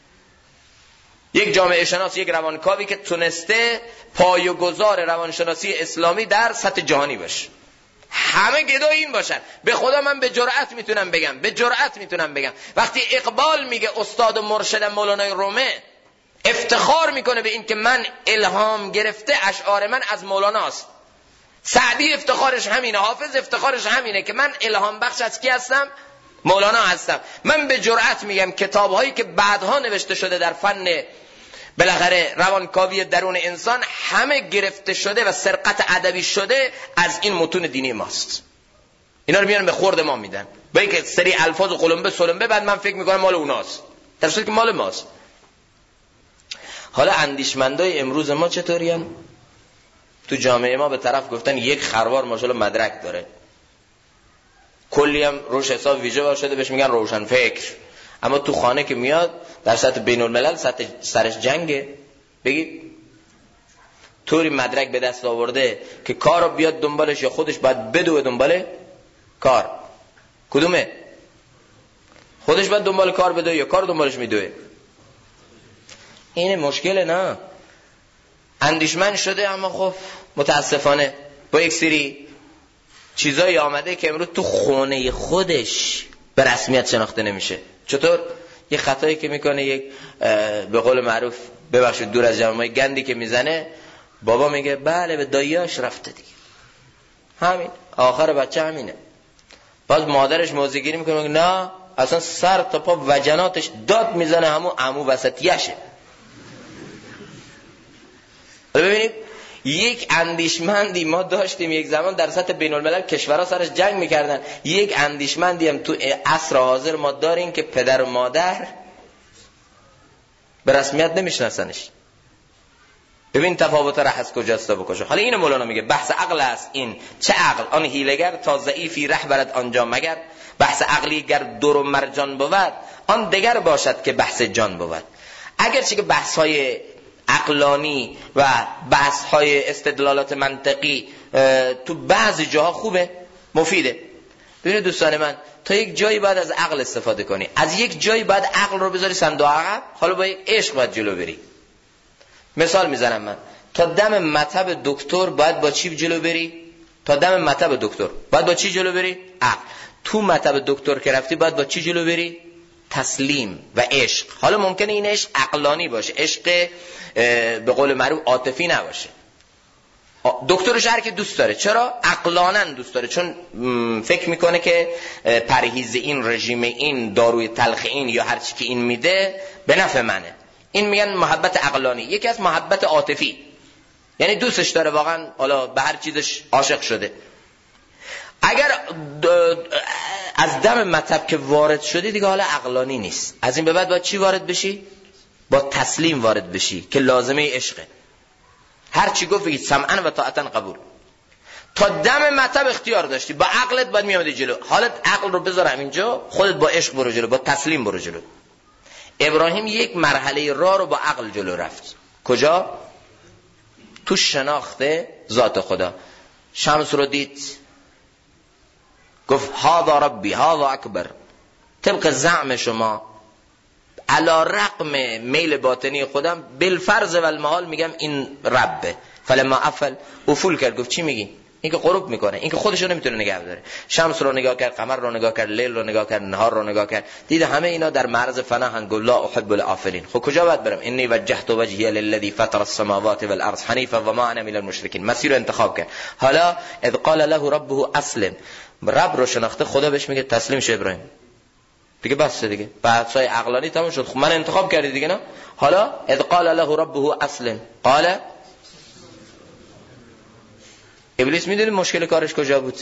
A: یک جامعه شناس، یک روانکاوی که تونسته پایه‌گذار روانشناسی اسلامی در سطح جهانی باشه. همه گدای این باشن. به خدا من به جرأت میتونم بگم وقتی اقبال میگه استاد و مرشد مولانای رومه، افتخار میکنه به این که من الهام گرفته اشعار من از مولاناست. سعدی افتخارش همینه، حافظ افتخارش همینه که من الهام بخش از کی هستم؟ مولانا هستم. من به جرأت میگم کتابهایی که بعدها نوشته شده در فن بالاخره روانکاوی درون انسان همه گرفته شده و سرقت ادبی شده از این متون دینی ماست. اینا رو میارن به خورد ما میدن با اینکه سری الفاظ و قلمبه سلمبه، بعد من فکر میکنم مال اوناست در صورتی که مال ماست. حالا اندیشمندای امروز ما چطورین؟ تو جامعه ما به طرف گفتن یک خروار ماشاءالله مدرک داره، کلی هم روش حساب ویژه وار شده، بهش میگن روشن فکر. اما تو خانه که میاد در سطح بین الملل سرش جنگه. بگید طوری مدرک به دست آورده که کار رو بیاد دنبالش یا خودش باید بدوه دنبال کار. کدومه؟ خودش باید دنبال کار بدوه یا کار دنبالش میدوه؟ اینه مشکل. نه اندیشمند شده اما خب متاسفانه با یک سری چیزایی آمده که امروز تو خونه خودش به رسمیت شناخته نمیشه. چطور؟ یه خطایی که میکنه، یک به قول معروف ببخشید دور از جمعه گندی که میزنه، بابا میگه بله به داییاش رفته دیگه، همین آخر بچه همینه. باز مادرش موضع‌گیری میکنه، میگه نه اصلا سر تا پا وجناتش داد میزنه، همون عمو وسطیشه. ببینید یک اندیشمندی ما داشتیم یک زمان در سطح بین الملل، کشورها سرش جنگ میکردن. یک اندیشمندی هم تو عصر حاضر ما داریم که پدر و مادر به رسمیت نمیشناسنش. ببین تفاوت ره از کجاست بکشه. حالا اینو مولانا میگه بحث عقل است این، چه عقل آن حیله‌گر تا ضعیفی ره برد آنجا مگر، بحث عقلی گر در و مرجان بود آن دگر باشد که بحث جان بود. اگرچه که بحث‌های عقلانی و بحث‌های استدلالات منطقی تو بعضی جاها خوبه، مفیده. ببینید دوستان من، تا یک جایی باید از عقل استفاده کنی، از یک جایی باید عقل رو بذاری صندوق عقب، حالا با یک عشق باید جلو بری. مثال میزنم من، تا دم مطب دکتر باید با چی جلو بری؟ تا دم مطب دکتر باید با چی جلو بری؟ عقل. تو مطب دکتر که رفتی باید با چی جلو بری؟ تسلیم و عشق. حالا ممکنه این عشق عقلانی باشه، عشق به قول معروف عاطفی نباشه. دکترش هر کی دوست داره. چرا؟ عقلانا دوست داره، چون فکر میکنه که پرهیز این، رژیم این، داروی تلخ این یا هر چی که این میده به نفع منه. این میگن محبت عقلانی. یکی از محبت عاطفی، یعنی دوستش داره واقعا، حالا به هر چیزش عاشق شده. اگر از دم مطب که وارد شدی دیگه حالا عقلانی نیست، از این به بعد باید چی وارد بشی؟ با تسلیم وارد بشی که لازمه عشقه. هر چی گفت بگید سمعا و طاعتا قبول. تا دم مطب اختیار داشتی، با عقلت باید میامدی جلو. حالت عقل رو بذارم اینجا، خودت با عشق برو جلو، با تسلیم برو جلو. ابراهیم یک مرحله راه رو با عقل جلو رفت. کجا؟ تو شناخت ذات خدا. شمس رو دید، گفت هذا ربی هذا اکبر. طبق زعم شما، علا رقم میل باطنی خودم، بالفرض و المحال میگم این ربه. فلما افل کرد، گفت چی میگی؟ این که غروب میکنه، این که خودش رو نمیتونه نگه داره. شمس رو نگاه کرد، قمر رو نگاه کرد، لیل رو نگاه کرد، نهار رو نگاه کرد، دید همه اینا در معرض فنا هستند. گفت لا احب الافلین. خب کجا باید برم؟ انی وجهت وجهی للذی فطر السماوات والارض حنیفا و ما انا من المشرکین. مسیر رو انتخاب کرد. حالا اذ قال له ربه اسلم، رب رو شناخته، خدا بهش میگه تسلیم شو ابراهیم. دیگه بس دیگه، بحثای عقلانی تموم شد. خب من انتخاب کردی دیگه، نه؟ حالا اذ قال له ربه اسلم قال. ابلیس میدونید مشکل کارش کجا بود؟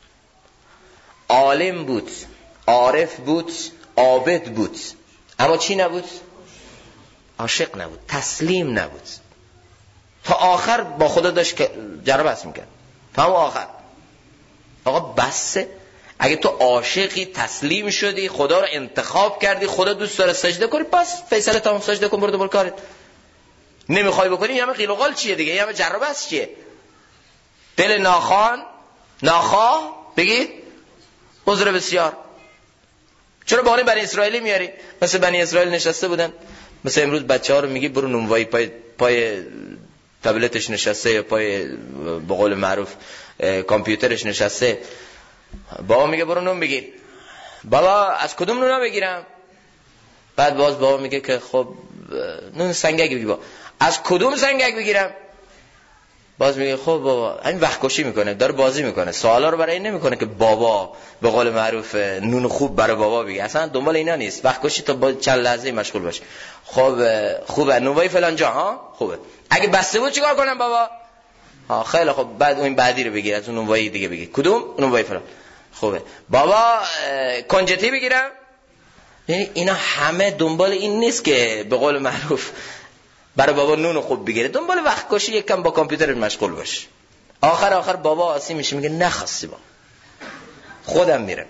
A: عالم بود، عارف بود، عابد بود، اما چی نبود؟ عاشق نبود، تسلیم نبود. تا آخر با خدا داشت که جرا بحث میکرد، تا آخر. آقا بسه، اگه تو عاشقی، تسلیم شدی، خدا رو انتخاب کردی، خدا دوست داره سجده کنی، پس فیصله تمام، سجده کن، برو دنبال کارت. نمیخوای بکنی، یه همه قیل و قال چیه دیگه، یه همه جر و بحث چیه؟ دل ناخواه بگید عذر بسیار. چرا بهانه بنی اسرائیلی میاری؟ مثل بنی اسرائیل نشسته بودن، مثل امروز بچه‌ها رو میگی برو نونوایی پای تبلتش نشسته یا پای به قول معروف کامپیوترش نشسته، بابا میگه برو نون بگیر. بابا از کدوم نونا بگیرم؟ بعد باز بابا میگه که خب نون سنگک بگیر. از کدوم سنگک بگیرم؟ باز میگه خب بابا. این وقت کشی میکنه، داره بازی میکنه، سوالا رو برای این نمیکنه که بابا به قول معروف نون خوب برای بابا بگی. اصلا دنبال اینا نیست. وقت کشی تا با چند لحظه مشغول باشه. خب خوبه نونوایی فلان جا، ها خوبه. اگه بسته بود چیکار کنم بابا؟ ها خیلی خب، بعد اون بعدی رو بگیر، از اون نونوایی دیگه بگیر. کدوم؟ نونوایی فلان. خوبه. بابا کنجتی بگیرم؟ یعنی اینا همه دنبال این نیست که به قول معروف برای بابا نون خوب بگیره، دنبال وقت کشی یکم با کامپیوتر مشغول باشه. آخر بابا آسی میشه، میگه نخواستی با خودم میرم.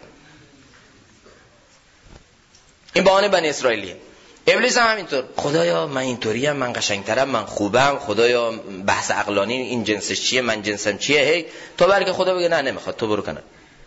A: این بهانه بنی اسرائیلیه. ابلیس هم همینطور، خدایا من اینطوریم، من قشنگترم، من خوبم، خدایا بحث عقلانی این جنسش چیه، من جنسم چیه، هی تو برکه خدا بگه نه نمیخواد، تو برو کنه.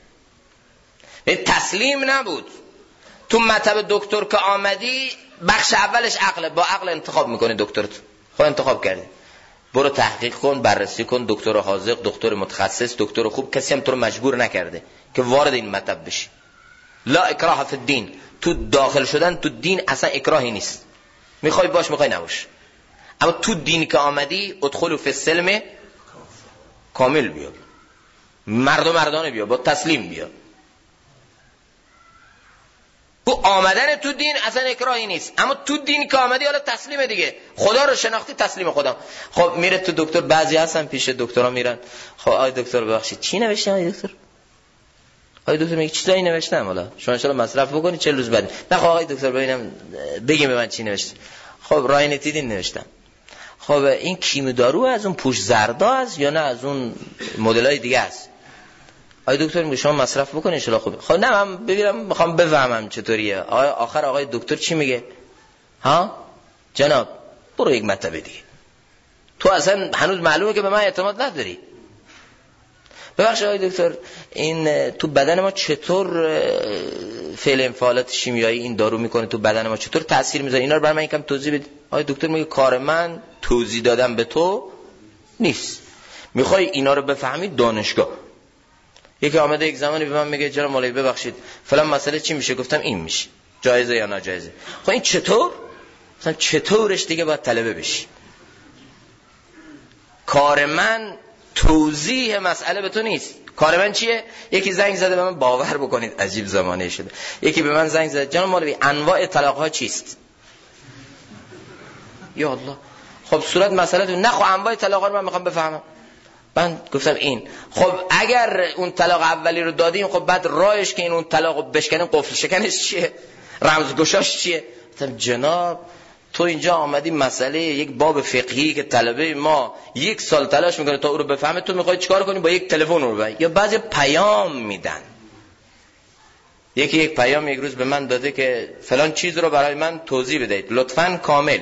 A: تسلیم نبود. تو مطب دکتر که آمدی، بخش اولش عقله، با عقل انتخاب میکنی دکترت. خب انتخاب کردی، برو تحقیق کن، بررسی کن، دکتر حاذق، دکتر متخصص، دکتر خوب. کسی هم تو رو مجبور نکرده که وارد این مطب بشی. لا اکراه فی الدین. تو داخل شدن تو دین اصلا اکراهی نیست، میخوای باش میخوای نباش. اما تو دین که آمدی، ادخلوا فی السلم کامل بیا، مردانه بیا، با تسلیم بیا. تو آمدن تو دین اصلا اکراهی نیست، اما تو دین که آمدی حالا تسلیمه دیگه. خدا رو شناختی، تسلیم خدا. خب میره تو دکتر، بعضی هستن پیش دکترها میرن، خب آی دکتر ببخشید چی نوشتم؟ آی دکتر میگه چیزایی نوشتم، حالا شما ان شاء الله مصرف بکنید 40 روز بعد. نه خب آقای دکتر ببینم بگیم به من چی نوشتم. خب رای نتیدین نوشتم. خب این کیمیادارو از اون پوش زردا است یا نه از اون مدلای دیگه است؟ آقای دکتر میگه شما مصرف بکنید ان شاءالله خوبه. خب نه من ببینم میخوام بفهمم چطوریه. آخر آقای دکتر چی میگه؟ ها جناب برو یک مرتبه دیگه، تو اصلا هنوز معلومه که به من اعتماد نداری. ببخشید آقای دکتر این تو بدن ما چطور فعل انفعالات شیمیایی این دارو میکنه، تو بدن ما چطور تاثیر میذاره، اینا رو برام یکم توضیح بدید. آقای دکتر میگه کار من توضیح دادن به تو نیست، میخوای اینا رو بفهمید دانشگاه. یکی آمده یک زمانی به من میگه جناب مولوی ببخشید فلان مسئله چی میشه؟ گفتم این میشه، جایزه یا ناجایزه. خب این چطور؟ مثلا چطورش دیگه باید طلبه بشی. کار من توضیح مسئله به تو نیست. کار من چیه؟ یکی زنگ زده به من، باور بکنید عجیب زمانه شده، یکی به من زنگ زده جناب مولوی انواع طلاق ها چیست؟ یا الله، خب صورت مسئله تو نه، خب انواع طلاق ها رو من میخوام بفهمم. من گفتم این خب اگر اون طلاق اولی رو دادیم خب بعد راهش که این اون طلاق رو بشکنیم قفل شکنش چیه؟ رمزگشاش چیه؟ گفتم جناب تو اینجا آمدی مسئله یک باب فقهی که طلبه ما 1 سال تلاش میکنه تا او رو بفهمه، تو میخوای چیکار کنی؟ با یک تلفن رو ببری. یا بعضی پیام میدن، یکی یک پیام یک روز به من داده که فلان چیز رو برای من توضیح بدهید لطفاً کامل.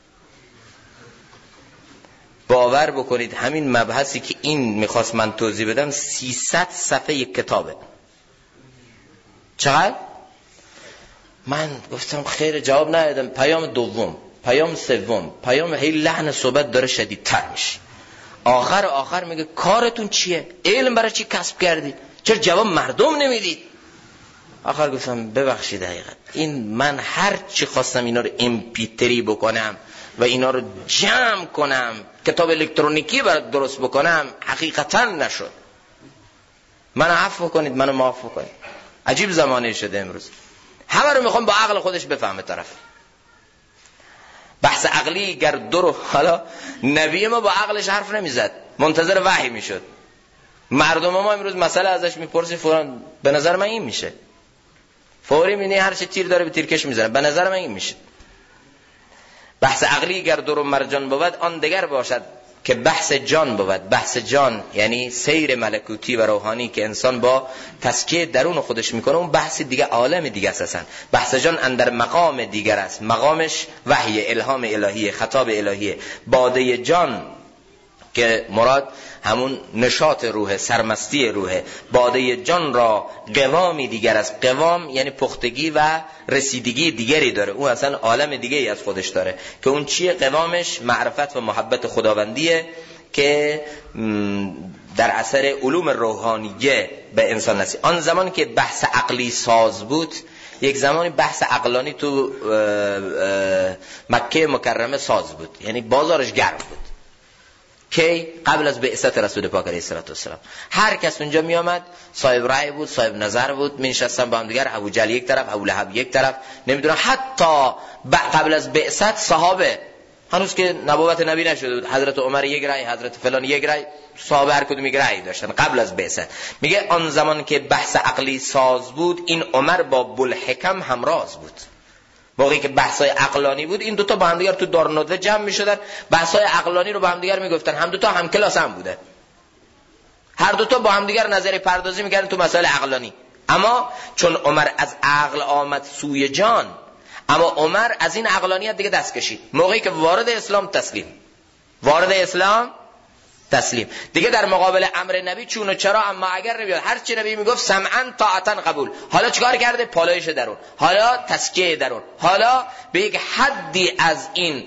A: باور بکنید همین مبحثی که این میخواست من توضیح بدم 300 صفحه یک کتابه. چقدر؟ من گفتم خیر، جواب ندادم. پیام دوم، پیام سوم، پیام هی لحن صحبت داره شدیدتر میشه. آخر میگه کارتون چیه؟ علم برای چی کسب کردید؟ چرا جواب مردم نمیدید؟ آخر گفتم ببخشید حقیقت این من هر چی خواستم اینا رو امپیتری بکنم و اینا رو جمع کنم کتاب الکترونیکی برات درست بکنم حقیقتا نشد. منو عفو کنید، منو معاف کنید. عجیب زمانه شده امروز، همه رو میخوام با عقل خودش بفهمه طرف. بحث عقلی گر درو، حالا نبی ما با عقلش حرف نمیزد، منتظر وحی میشد. مردم ما امروز مسئله ازش میپرسی فورا به نظر من این میشه، فوری میبینی هر چه تیر داره به تیرکش میزنه، به نظر من این میشه. بحث عقلی گر در و مرجان بود آن دگر باشد که بحث جان بود. بحث جان یعنی سیر ملکوتی و روحانی که انسان با تزکیه درون خودش میکنه، اون بحث دیگه عالم دیگه است. بحث جان اندر مقام دیگر است، مقامش وحی، الهام الهی، خطاب الهی. باده جان که مراد همون نشاط روح، سرمستی روح. باده جان را قوامی دیگر است. قوام یعنی پختگی و رسیدگی دیگری داره، اون اصلا عالم دیگری از خودش داره که اون چیه؟ قوامش معرفت و محبت خداوندیه که در اثر علوم روحانیه به انسان نصیب. آن زمان که بحث عقلی ساز بود، یک زمانی بحث عقلانی تو مکه مکرمه ساز بود، یعنی بازارش گرم بود. که قبل از بعثت رسول پاک علیه السلام هر کس اونجا می آمد صاحب رأی بود، صاحب نظر بود، می نشستن با هم دیگر، ابو جهل یک طرف، ابو لهب یک طرف، نمیدونم حتی قبل از بعثت صحابه، هنوز که نبوت نبی نشده بود، حضرت عمر یک رأی، حضرت فلان یک رأی، صحابه هر کدوم یک رأی داشتن قبل از بعثت. میگه آن زمان که بحث عقلی ساز بود، این عمر با بوالحکم همراز بود. موقعی که بحثای عقلانی بود، این دوتا با هم دیگر تو دارالندوه جمع می‌شدن، بحثای عقلانی رو با هم دیگر میگفتن. هم دوتا هم کلاس هم بودن، هر دوتا با هم دیگر نظری پردازی میکردن تو مسائل عقلانی. اما چون عمر از عقل آمد سوی جان، اما عمر از این عقلانیت دیگه دست کشید. موقعی که وارد اسلام تسلیم دیگه در مقابل امر نبی چون و چرا اما اگر نمیاد، هر چی نبی میگفت سمعا طاعتا قبول. حالا چیکار کرده؟ پالایش درون، حالا تزکیه درون، حالا به یک حدی از این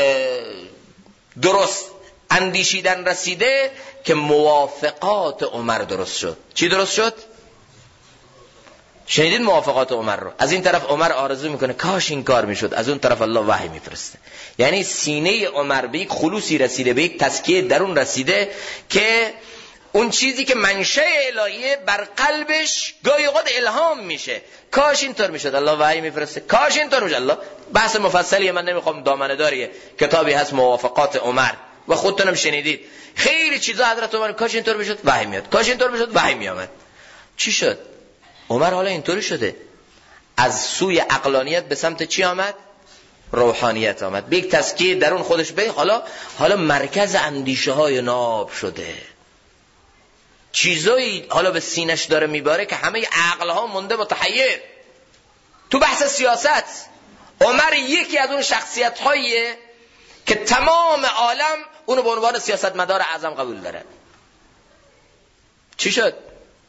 A: درست اندیشیدن رسیده که موافقات عمر درست شد. چی درست شد؟ شنیدین موافقات عمر رو؟ از این طرف عمر آرزو میکنه کاش این کار میشد، از اون طرف الله وحی میفرسته. یعنی سینه عمر به یک خلوصی رسیده، به یک تزکیه درون رسیده که اون چیزی که منشأ الهیه بر قلبش گاهی اوقات الهام میشه، کاش اینطور میشد، الله وحی میفرسته، کاش اینطور میشد. الله بحث مفصلی من نمیخوام، دامنه داریه، کتابی هست موافقات عمر و خودتونم شنیدید خیلی چیزا حضرت عمر کاش اینطور میشد وحی میاد، کاش اینطور میشد وحی میامد. چی شد؟ عمر حالا اینطوری شده، از سوی عقلانیت به سمت چی آمد؟ روحانیت آمد، به یک تزکیه درون خودش به حالا مرکز اندیشه های ناب شده، چیزایی حالا به سینش داره میباره که همه عقل ها مونده متحیر. تو بحث سیاست عمر یکی از اون شخصیت هاییه که تمام عالم اونو به عنوان سیاستمدار اعظم قبول داره. چی شد؟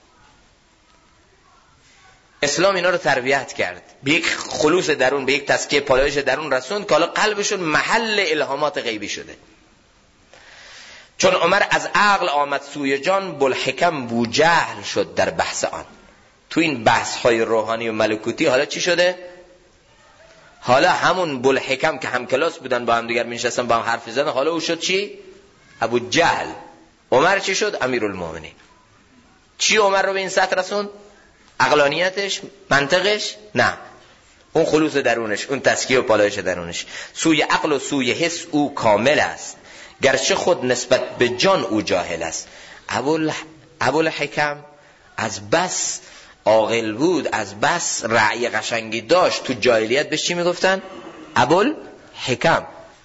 A: اسلام اینا رو تربیت کرد، به یک خلوص درون، به یک تزکیه پالایش درون رسوند که حالا قلبشون محل الهامات غیبی شده. چون عمر از عقل آمد سوی جان، بوالحکم بوجهل شد در بحث آن. تو این بحث های روحانی و ملکوتی حالا چی شده؟ حالا همون بوالحکم که هم کلاس بودن با هم دیگر می‌نشستن با هم حرف می‌زدن، حالا او شد چی؟ ابو جهل. عمر چی شد؟ امیرالمومنین. چی عمر رو به این سطح رسوند؟ عقلانیتش، منطقش؟ نه، اون خلوص درونش، اون تزکیه و پالایش درونش. سوی عقل و سوی حس او کامل است، گرچه خود نسبت به جان او جاهل است. ابوالحکم از بس عاقل بود، از بس رأی قشنگی داشت، تو جاهلیت بهش چی میگفتن؟ ابوالحکم.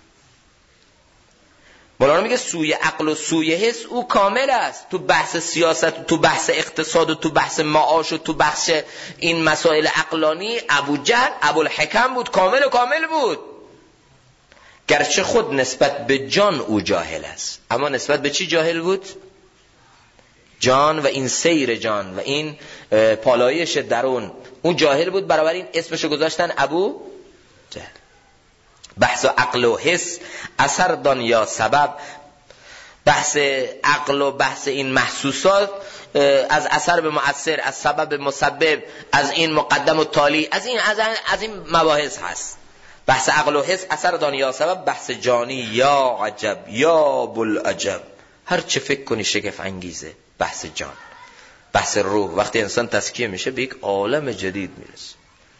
A: مولانا میگه سوی عقل و سوی حس او کامل است. تو بحث سیاست، تو بحث اقتصاد و تو بحث معاش و تو بحث این مسائل عقلانی ابو جهل ابوالحکم بود، کامل بود. گرچه خود نسبت به جان او جاهل است، اما نسبت به چی جاهل بود؟ جان و این سیر جان و این پالایش درون، اون جاهل بود، بنابراین اسمشو گذاشتن ابو جهل. بحث عقل و حس اثر دان یا سبب، بحث عقل و بحث این محسوسات از اثر به مؤثر، از سبب به مسبب، از این مقدم و تالی، از این مباحث هست. بحث عقل و حس اثر دان یا سبب، بحث جانی یا عجب یا بلعجب، هر چه فکر کنی شگفت انگیزه. بحث جان، بحث روح، وقتی انسان تزکیه میشه به یک عالم جدید میرسه.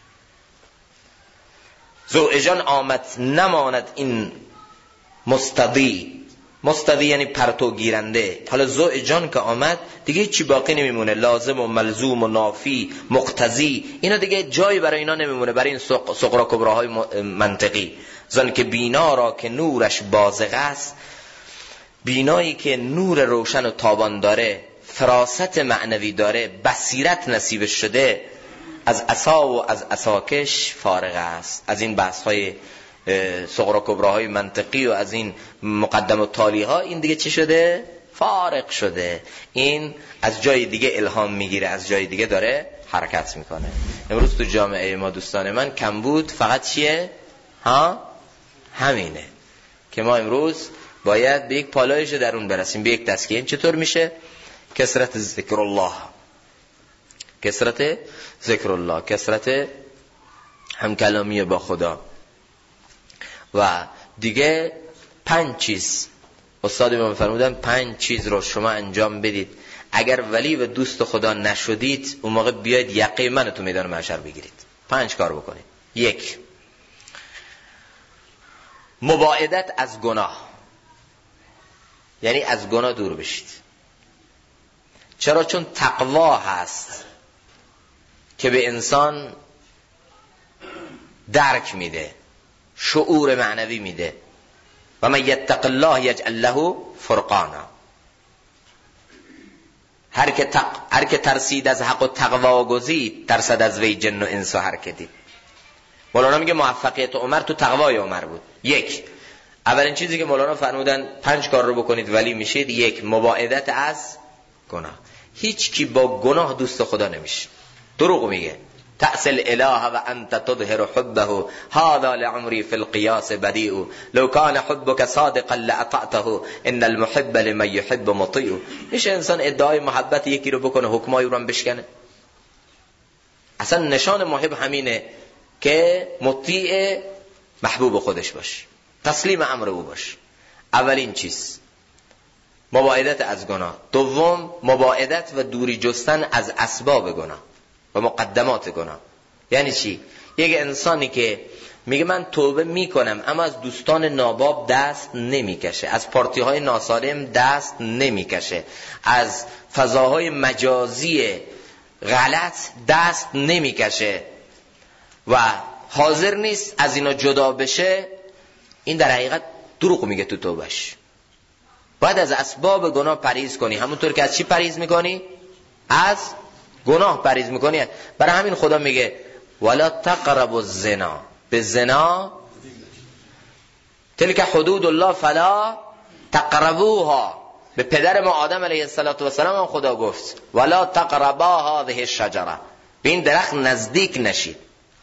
A: ذوق جان آمد نماند این مستضی یعنی پرتو گیرنده. حالا ذوق جان که آمد دیگه چی باقی نمیمونه، لازم و ملزوم و نافی مقتضی، اینا دیگه جایی برای اینا نمیمونه، برای این صغرا کبراهای منطقی. زن که بینا را که نورش بازغ است، بینایی که نور روشن و تابان داره، فراست معنوی داره، بصیرت نصیب شده، از عصا و از عصاکش فارغ است. از این بحث های صغرا کبراهای منطقی و از این مقدم و تالی ها این دیگه چی شده؟ فارغ شده. این از جای دیگه الهام میگیره، از جای دیگه داره حرکت میکنه. امروز تو جامعه ما دوستان من کم بود فقط چیه؟ همینه که ما امروز باید به یک پالایش درون برسیم، به یک تزکیه. این چطور میشه؟ کثرت ذکر الله، کثرت همکلامی با خدا. و دیگه 5 چیز استاد ما فرمودن، 5 چیز رو شما انجام بدید، اگر ولی و دوست خدا نشدید اون موقع بیاید یقه من تو میدان محشر بگیرید. 5 کار بکنید. 1. مباعدت از گناه، یعنی از گناه دور بشید. چرا؟ چون تقوا هست که به انسان درک میده، شعور معنوی میده. و من یتق الله یجعل له فرقانا. هر که ترسید از حق و تقوا گزید، ترسد از وی جن و انس و هر که دید. مولانا میگه موفقیت عمر تو تقوای عمر بود. 1. اولین چیزی که مولانا فرمودن 5 کار رو بکنید ولی میشید. 1. مباعدت از گناه. هیچ کی با گناه دوست خدا نمیشه. دروغ میگه. تأسل اله و انت تظهر حبه، هذا لعمری فی القیاس بدیع، لو کان حبک صادقا لأطعته، ان المحب لمن یحب مطیع. میشه انسان ادعای محبت یکی رو بکنه، حکمای او رو بشکنه؟ اصلا نشان محب همینه که مطیع محبوب خودش باش، تسلیم امر او باش. اولین چیز مباعدت از گناه. 2. مباعدت و دوری جستن از اسباب گناه و مقدمات گناه. یعنی چی؟ یک انسانی که میگه من توبه میکنم اما از دوستان ناباب دست نمیکشه، از پارتی های ناسالم دست نمیکشه، از فضاهای مجازی غلط دست نمیکشه و حاضر نیست از اینا جدا بشه، این در حقیقت دروغ میگه تو توبهش. باید از اسباب گناه پرهیز کنی، همونطور که از چی پرهیز میکنی؟ از گناه پرهیز میکنی. برای همین خدا میگه ولا تقربوا الزنا، به زنا تلک حدود الله فلا تقربوها. به پدر ما آدم علیه السلام هم خدا گفت ولا تقربا هذه الشجره، به این درخت نزدیک نشید.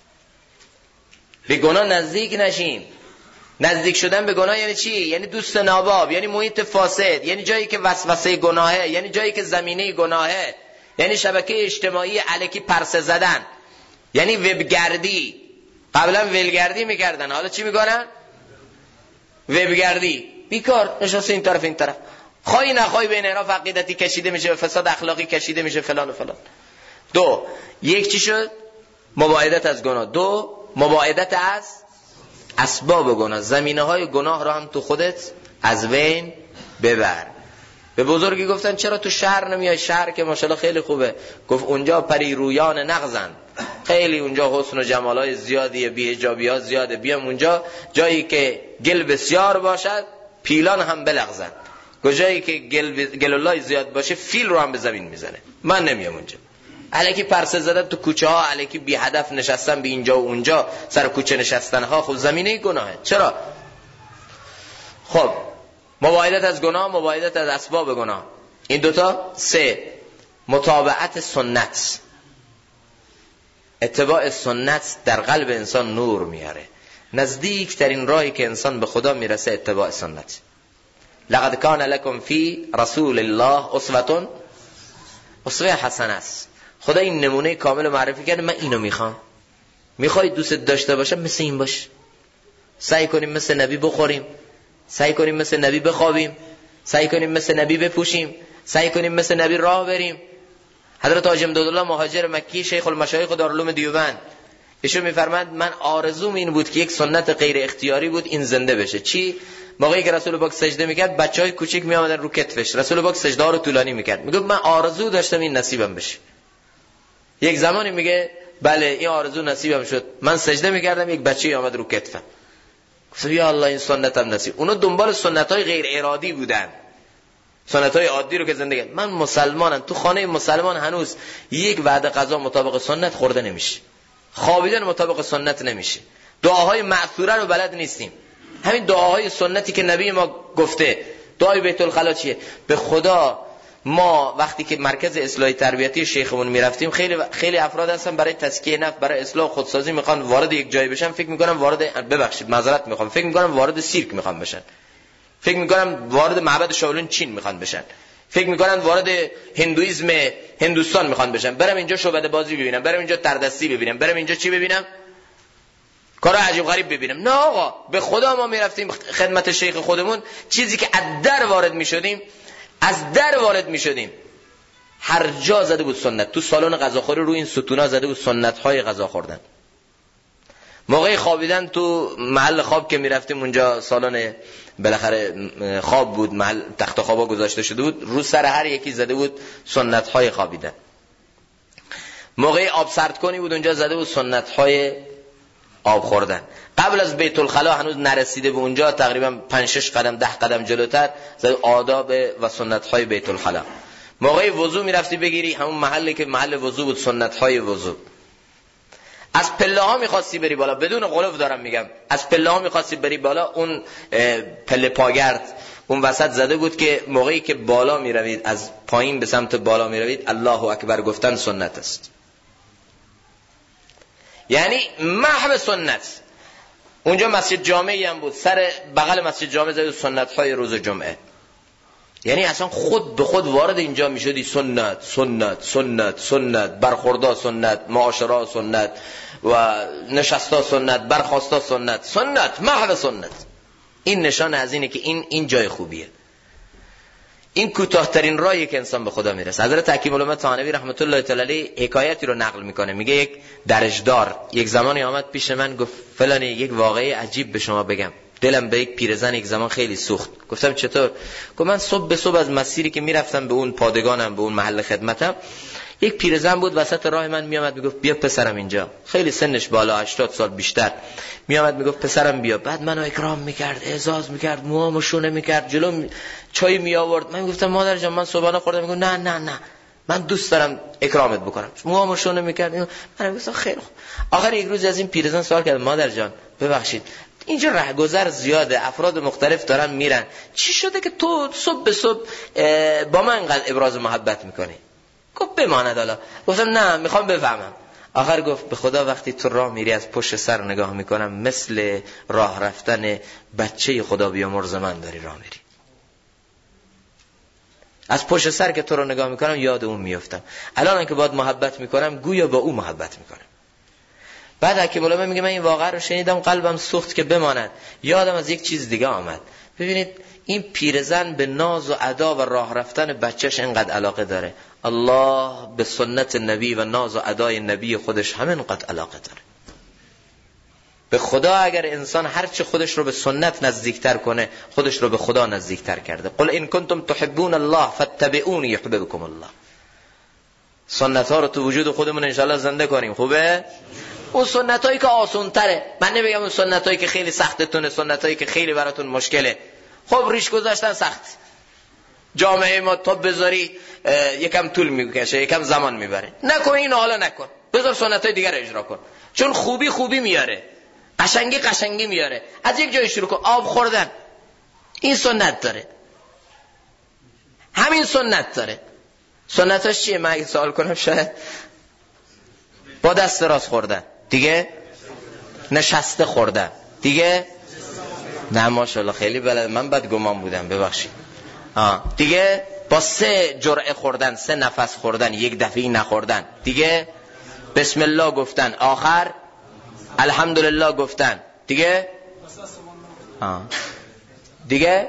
A: به گناه نزدیک نشین. نزدیک شدن به گناه یعنی چی؟ یعنی دوست ناباب، یعنی محیط فاسد، یعنی جایی که وسوسه گناهه، یعنی جایی که زمینه گناهه، یعنی شبکه اجتماعی الکی پرسه زدن، یعنی وبگردی. قبلا ولگردی میکردن، حالا چی میکنن؟ وبگردی. بیکار نشسته این طرف این طرف، خواهی نخواهی به انحراف عقیدتی کشیده میشه، به فساد اخلاقی کشیده میشه، فلان و فلان. دو، یک چی شد؟ مباعدت از گناه. دو، مباعدت از اسباب گناه. زمینه های گناه را هم تو خودت از بین ببر. به بزرگی گفتن چرا تو شهر نمیای؟ شهر که ماشاءالله خیلی خوبه. گفت اونجا پری رویان نغزن، خیلی اونجا حسن و جمالای زیادیه، بی‌حجابی ها زیاده. بیام اونجا جایی که گل بسیار باشد پیلان هم بلغزن، جایی که گلولای زیاد باشه فیل رو هم به زمین میزنه. من نمیام اونجا. الکی پرسه زدن تو کوچه ها، الکی بی هدف نشستن به اینجا و اونجا، سر کوچه نشستن ها، خب زمینه گناهه. چرا؟ خب مباعدت از گناه، مباعدت از اسباب گناه، این دوتا. سه، متابعت سنت. اتباع سنت در قلب انسان نور میاره. نزدیکترین راهی که انسان به خدا میرسه اتباع سنت. لقد کان لکم فی رسول الله اسوه حسنه است. خدا این نمونه کامل معرفی کرده. من اینو میخوام. میخوای دوست داشته باشم مثل این باش. سعی کنیم مثل نبی بخوریم، سعی کنیم مثل نبی بخوابیم، سعی کنیم مثل نبی بپوشیم، سعی کنیم مثل نبی راه بریم. حضرت حاجی امدادالله مهاجر مکی شیخ المشایخ دارالعلوم دیوبند ایشون میفرماد من آرزوم این بود که یک سنت غیر اختیاری بود این زنده بشه. چی؟ موقعی که رسول پاک سجده میکرد بچهای کوچیک میآمدن رو کتفش، رسول پاک سجده ها رو طولانی میکرد. میگه من آرزو داشتم این نصیبم بشه. یک زمانی میگه بله این آرزو نصیبم شد، من سجده میکردم یک بچه آمد رو کتفم. گفتم یا الله این سنتم نصیب. اونا دنبال سنت‌های غیر ارادی بودن، سنت‌های عادی رو که زندگی. من مسلمانم، تو خانه مسلمان هنوز یک وعده غذا مطابق سنت خورده نمیشه، خوابیدن مطابق سنت نمیشه، دعاهای مأثوره رو بلد نیستیم. همین دعاهای سنتی که نبی ما گفته، دعای بیت الخلا چیه؟ به خدا ما وقتی که مرکز اصلاحی تربیتی شیخمون میرفتیم، خیلی افراد هستن برای تزکیه نفس، برای اصلاح خودسازی میخوان وارد یک جایی بشن، فکر میکنم معذرت میخوام، فکر میکنم وارد سیرک میخوان بشن، فکر میکنم وارد معبد شاولین چین میخوان بشن، فکر میکنن وارد هندویسم هندوستان میخوان بشن. برم اینجا شعبده بازی ببینم، برم اینجا تردستی ببینم، برم اینجا چی ببینم؟ کارا عجیب غریب ببینم. نه آقا، به خدا ما میرفتیم خدمت شیخ خودمون، چیزی که از در وارد میشدیم هر جا زده بود سنت. تو سالن غذاخوری رو این ستونا زده بود سنت‌های غذا خوردن. موقع خوابیدن تو محل خواب که میرفتیم اونجا سالن بالاخره خواب بود، محل تخت خوابا گذاشته شده بود، رو سر هر یکی زده بود سنت‌های خوابیدن. موقع آب سرد کنی بود اونجا زده بود سنت‌های آب خوردن. قبل از بیت الخلا هنوز نرسیده به اونجا، تقریبا 5-6 قدم 10 قدم جلوتر زده آداب و سنت‌های بیت الخلا. موقع وضو میرفتی بگیری همون محلی که محل وضو بود، سنت‌های وضو. از پله ها میخواستی بری بالا، بدون غلو دارم میگم، از پله ها میخواستی بری بالا، اون پله پاگرد اون وسط زده بود که موقعی که بالا میروید، از پایین به سمت بالا میروید، الله اکبر گفتن سنت است. یعنی محو سنت. اونجا مسجد جامعی هم بود، سر بغل مسجد جامع زده سنت های روز جمعه. یعنی اصلا خود به خود وارد اینجا میشدی، سنت سنت سنت سنت، برخوردا سنت، معاشرا سنت و نشستا سنت، برخاستا سنت، سنت محو سنت. این نشان از اینه که این جای خوبیه. این کوتاه‌ترین راهی که انسان به خدا میرسه. حضرت حکیم الامه طحاوی رحمت الله تعالی علیه حکایتی رو نقل میکنه، میگه یک درجدار یک زمانی آمد پیش من، گفت فلانی یک واقعه عجیب به شما بگم، دلم به یک پیرزن یک زمان خیلی سوخت. گفتم چطور؟ گفت من صبح به صبح از مسیری که میرفتم به اون پادگانم، به اون محل خدمتم، یک پیرزن بود وسط راه من میامد میگفت بیا پسرم اینجا، خیلی سنش بالا 80 سال بیشتر، میامد میگفت پسرم بیا، بعد منو اکرام میکرد، اعزاز میکرد، موامو شونه میکرد، جلو چای می آورد. من گفتم مادر جان من صبحانه خوردم. میگه نه نه نه من دوست دارم اکرامت بکنم. موامو شونه میکرد. من گفتم خیلی خوب. آخر یک روز از این پیرزن سوال کردم مادر جان ببخشید اینجا رهگذر زیاده، افراد مختلف دارن میرن، چی شده که تو صبح به صبح با من اینقدر ابراز محبت میکنی؟ گفت بماند حالا. گفتم نه میخوام بفهمم. آخر گفت به خدا وقتی تو راه میری از پشت سر نگاه میکنم مثل راه رفتن بچه خدا بیامرز من داری راه میری. از پشت سر که تو رو نگاه میکنم یاد اون میافتم. الان که باید محبت میکنم گویا با او محبت میکنم. بعد حکیم العلماء میگه من این واقعه رو شنیدم قلبم سوخت که بماند. یادم از یک چیز دیگه آمد. ببینید این پیرزن به ناز و ادا و راه رفتن بچهش اینقدر علاقه داره. الله به سنت نبی و ناز و ادای نبی خودش همینقدر علاقه داره. به خدا اگر انسان هرچه خودش رو به سنت نزدیکتر کنه خودش رو به خدا نزدیکتر کرده. قل ان کنتم تحبون الله فاتبعونی یحببکم الله. سنت ها رو تو وجود خودمون انشالله زنده کنیم. خوبه؟ اون سنت هایی که آسان تره، من نمیگم اون سنت هایی که خیلی سختتونه، سنت هایی که خیلی براتون مشکله. خب ریش گذاشتن سخت، جامعه ما تا بذاری یکم طول میکشه، یکم زمان میبره. نکن اینو، حالا نکن، بذار سنت های دیگر رو اجرا کن، چون خوبی میاره، قشنگی میاره. از یک جای شروع کن. آب خوردن این سنت داره، همین سنت داره. سنتاش چیه؟ من اگه سوال کنم شاید با دست راست خوردن دیگه، نشسته خوردن دیگه، نه ماشاءالله خیلی بلد، من بد گمان بودم ببخشید. دیگه با 3 جرعه خوردن، 3 نفس خوردن، یک دفعه نخوردن دیگه، بسم الله گفتن، آخر الحمدلله گفتن دیگه، دیگه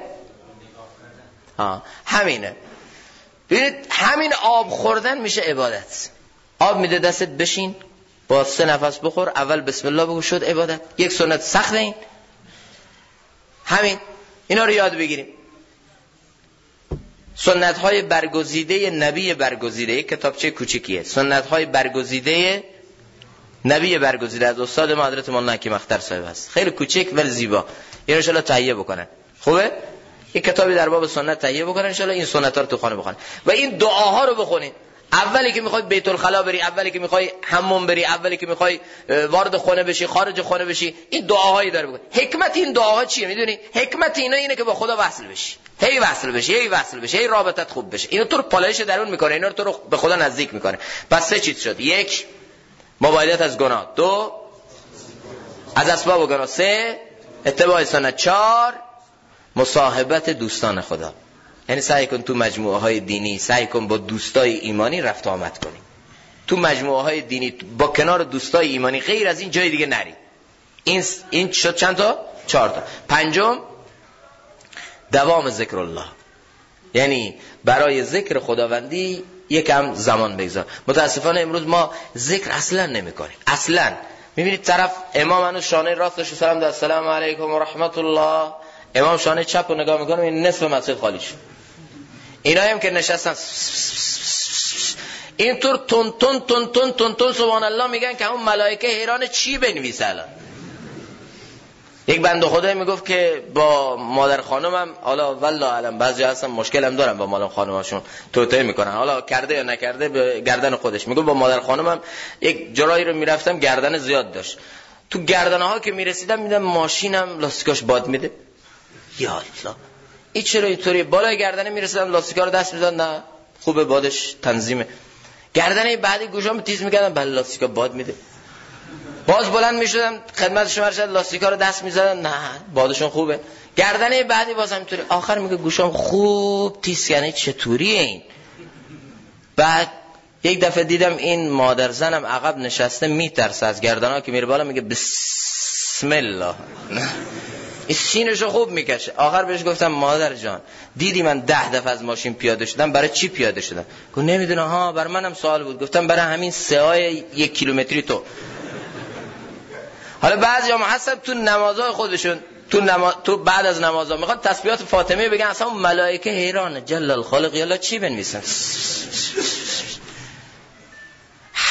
A: همینه. ببینید همین آب خوردن میشه عبادت. آب میده دستت بشین با 3 نفس بخور، اول بسم الله بگو، شد عبادت. یک سنت سخت این همین. اینا رو یاد بگیریم. سنت های برگزیده نبی برگزیده، یک کتابچه کوچیکیه، سنت های برگزیده نبی برگزیده از استاد ما حضرت مولانا حکیم اختر صاحب است. خیلی کوچیک ولی زیبا. اینو ان شاء الله تهیه بکنن. خوبه؟ یک کتابی در باب سنت تهیه بکنن ان شاء الله، این سنت ها رو تو خانه بخونن و این دعاها رو بخونین. اولی که میخوای بیت الخلا بری، اولی که میخوای حموم بری، اولی که میخوای وارد خونه بشی، خارج خونه بشی، این دعاهایی داره بکن. حکمت این دعاها چیه میدونی؟ حکمت اینا اینه که با خدا وصل بشی، هی وصل بشی، هی رابطت خوب بشه. اینو تو رو پالایش درون میکنه، اینا رو تو رو به خدا نزدیک میکنه. پس 3 چیز شد: 1 مبایدت از گناه، 2 از اسباب گناه، 3 اتباع سنت، 4 مصاحبت دوستان خدا. یعنی سعی کن تو مجموعه های دینی، سعی کن با دوستای ایمانی رفت آمد کنی. تو مجموعه های دینی با کنار دوستای ایمانی، غیر از این جای دیگه نری. این شد چند تا؟ 4 تا. 5 دوام ذکر الله، یعنی برای ذکر خداوندی یکم زمان بگذار. متاسفانه امروز ما ذکر اصلا نمی کنیم. اصلا میبینید طرف امام هنوز شانه راستش رو سلام داد، السلام علیکم و رحمت الله، امام شانه چپ رو نگاه میکنه، این نصف مسجد خالی شد. اینا هم که نشستن اینطور تون سبحان الله میگن که اون ملائکه حیران چی بنویسه. الان یک بنده خدایی میگفت که با مادر خانمم، حالا والله علم بعضی هستن مشکلم دارن با مادر خانمشون، توطئه میکنن، حالا کرده یا نکرده به گردن خودش. میگفت با مادر خانمم یک جایی رو میرفتم گردن زیاد داشت، تو گردنها که میرسیدم میدم ماشینم لاستیکاش باد میده. یا الله این چرا اینطوری؟ بالای گردنه میرسیدم لاستیکا رو دست میدادن، نه خوبه بادش تنظیمه. گردنه بعدی گوشام تیز میکردم، بله لاستیکا باد میده. باز بلند میشدم خدمت شما رسید، لاستیکا رو دست میزدن، نه بادشون خوبه. گردنه بعدی باز همینطوری. آخر میگه گوشام خوب تیز کنه، چطوریه این؟ بعد یک دفعه دیدم این مادر زنم عقب نشسته میترسه از گردنها که میره بالا، میگه بسم الله، این سینشو خوب میکشه. آخر بهش گفتم مادر جان دیدی من 10 دفعه از ماشین پیاده شدم، برای چی پیاده شدم؟ گفت نمیدونه. ها بر منم سوال بود. گفتم برای همین سعای 1 کیلومتری تو. حالا بعضیا هستن تو نمازهای خودشون تو بعد از نمازها میخواد تسبیحات فاطمه بگن، اصلا ملائکه حیرانه، جل الخالق یالا چی بنویسن.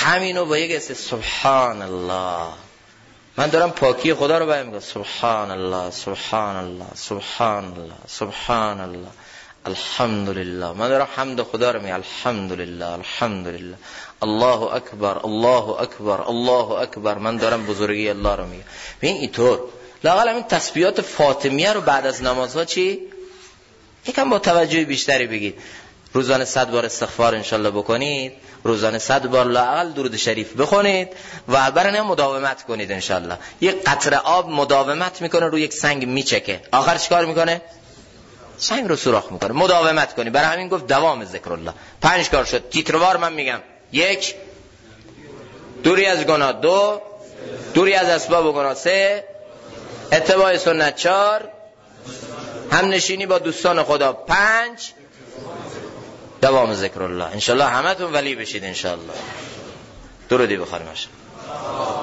A: همینو با یک سبحان الله، من دارم پاکی خدا رو بیان میکنم، سبحان الله سبحان الله سبحان الله سبحان الله الحمدلله، من دارم حمد خدا رو میگم، الحمدلله الحمدلله الله اکبر الله اکبر الله اکبر، من دارم بزرگی الله رو میگم. ببین اینطور لااقل همین تسبیحات فاطمیه رو بعد از نمازها چی یکم با توجه بیشتری بگید. روزانه 100 بار استغفار انشالله بکنید، روزانه 100 بار لااقل درود شریف بخونید و برای مداومت کنید انشالله. یک قطره آب مداومت میکنه روی یک سنگ میچکه، آخر چیکار میکنه؟ سنگ رو سوراخ میکنه. مداومت کنی، برای همین گفت دوام ذکر الله. 5 کار شد، تیتروار من میگم. 1 دوری از گناه، 2 دوری از اسباب گناه، 3 اتباع سنت، 4 همنشینی با دوستان خدا، 5 دوام ذکر الله. انشالله همتون ولی بشید انشالله. درودی بخوانیم.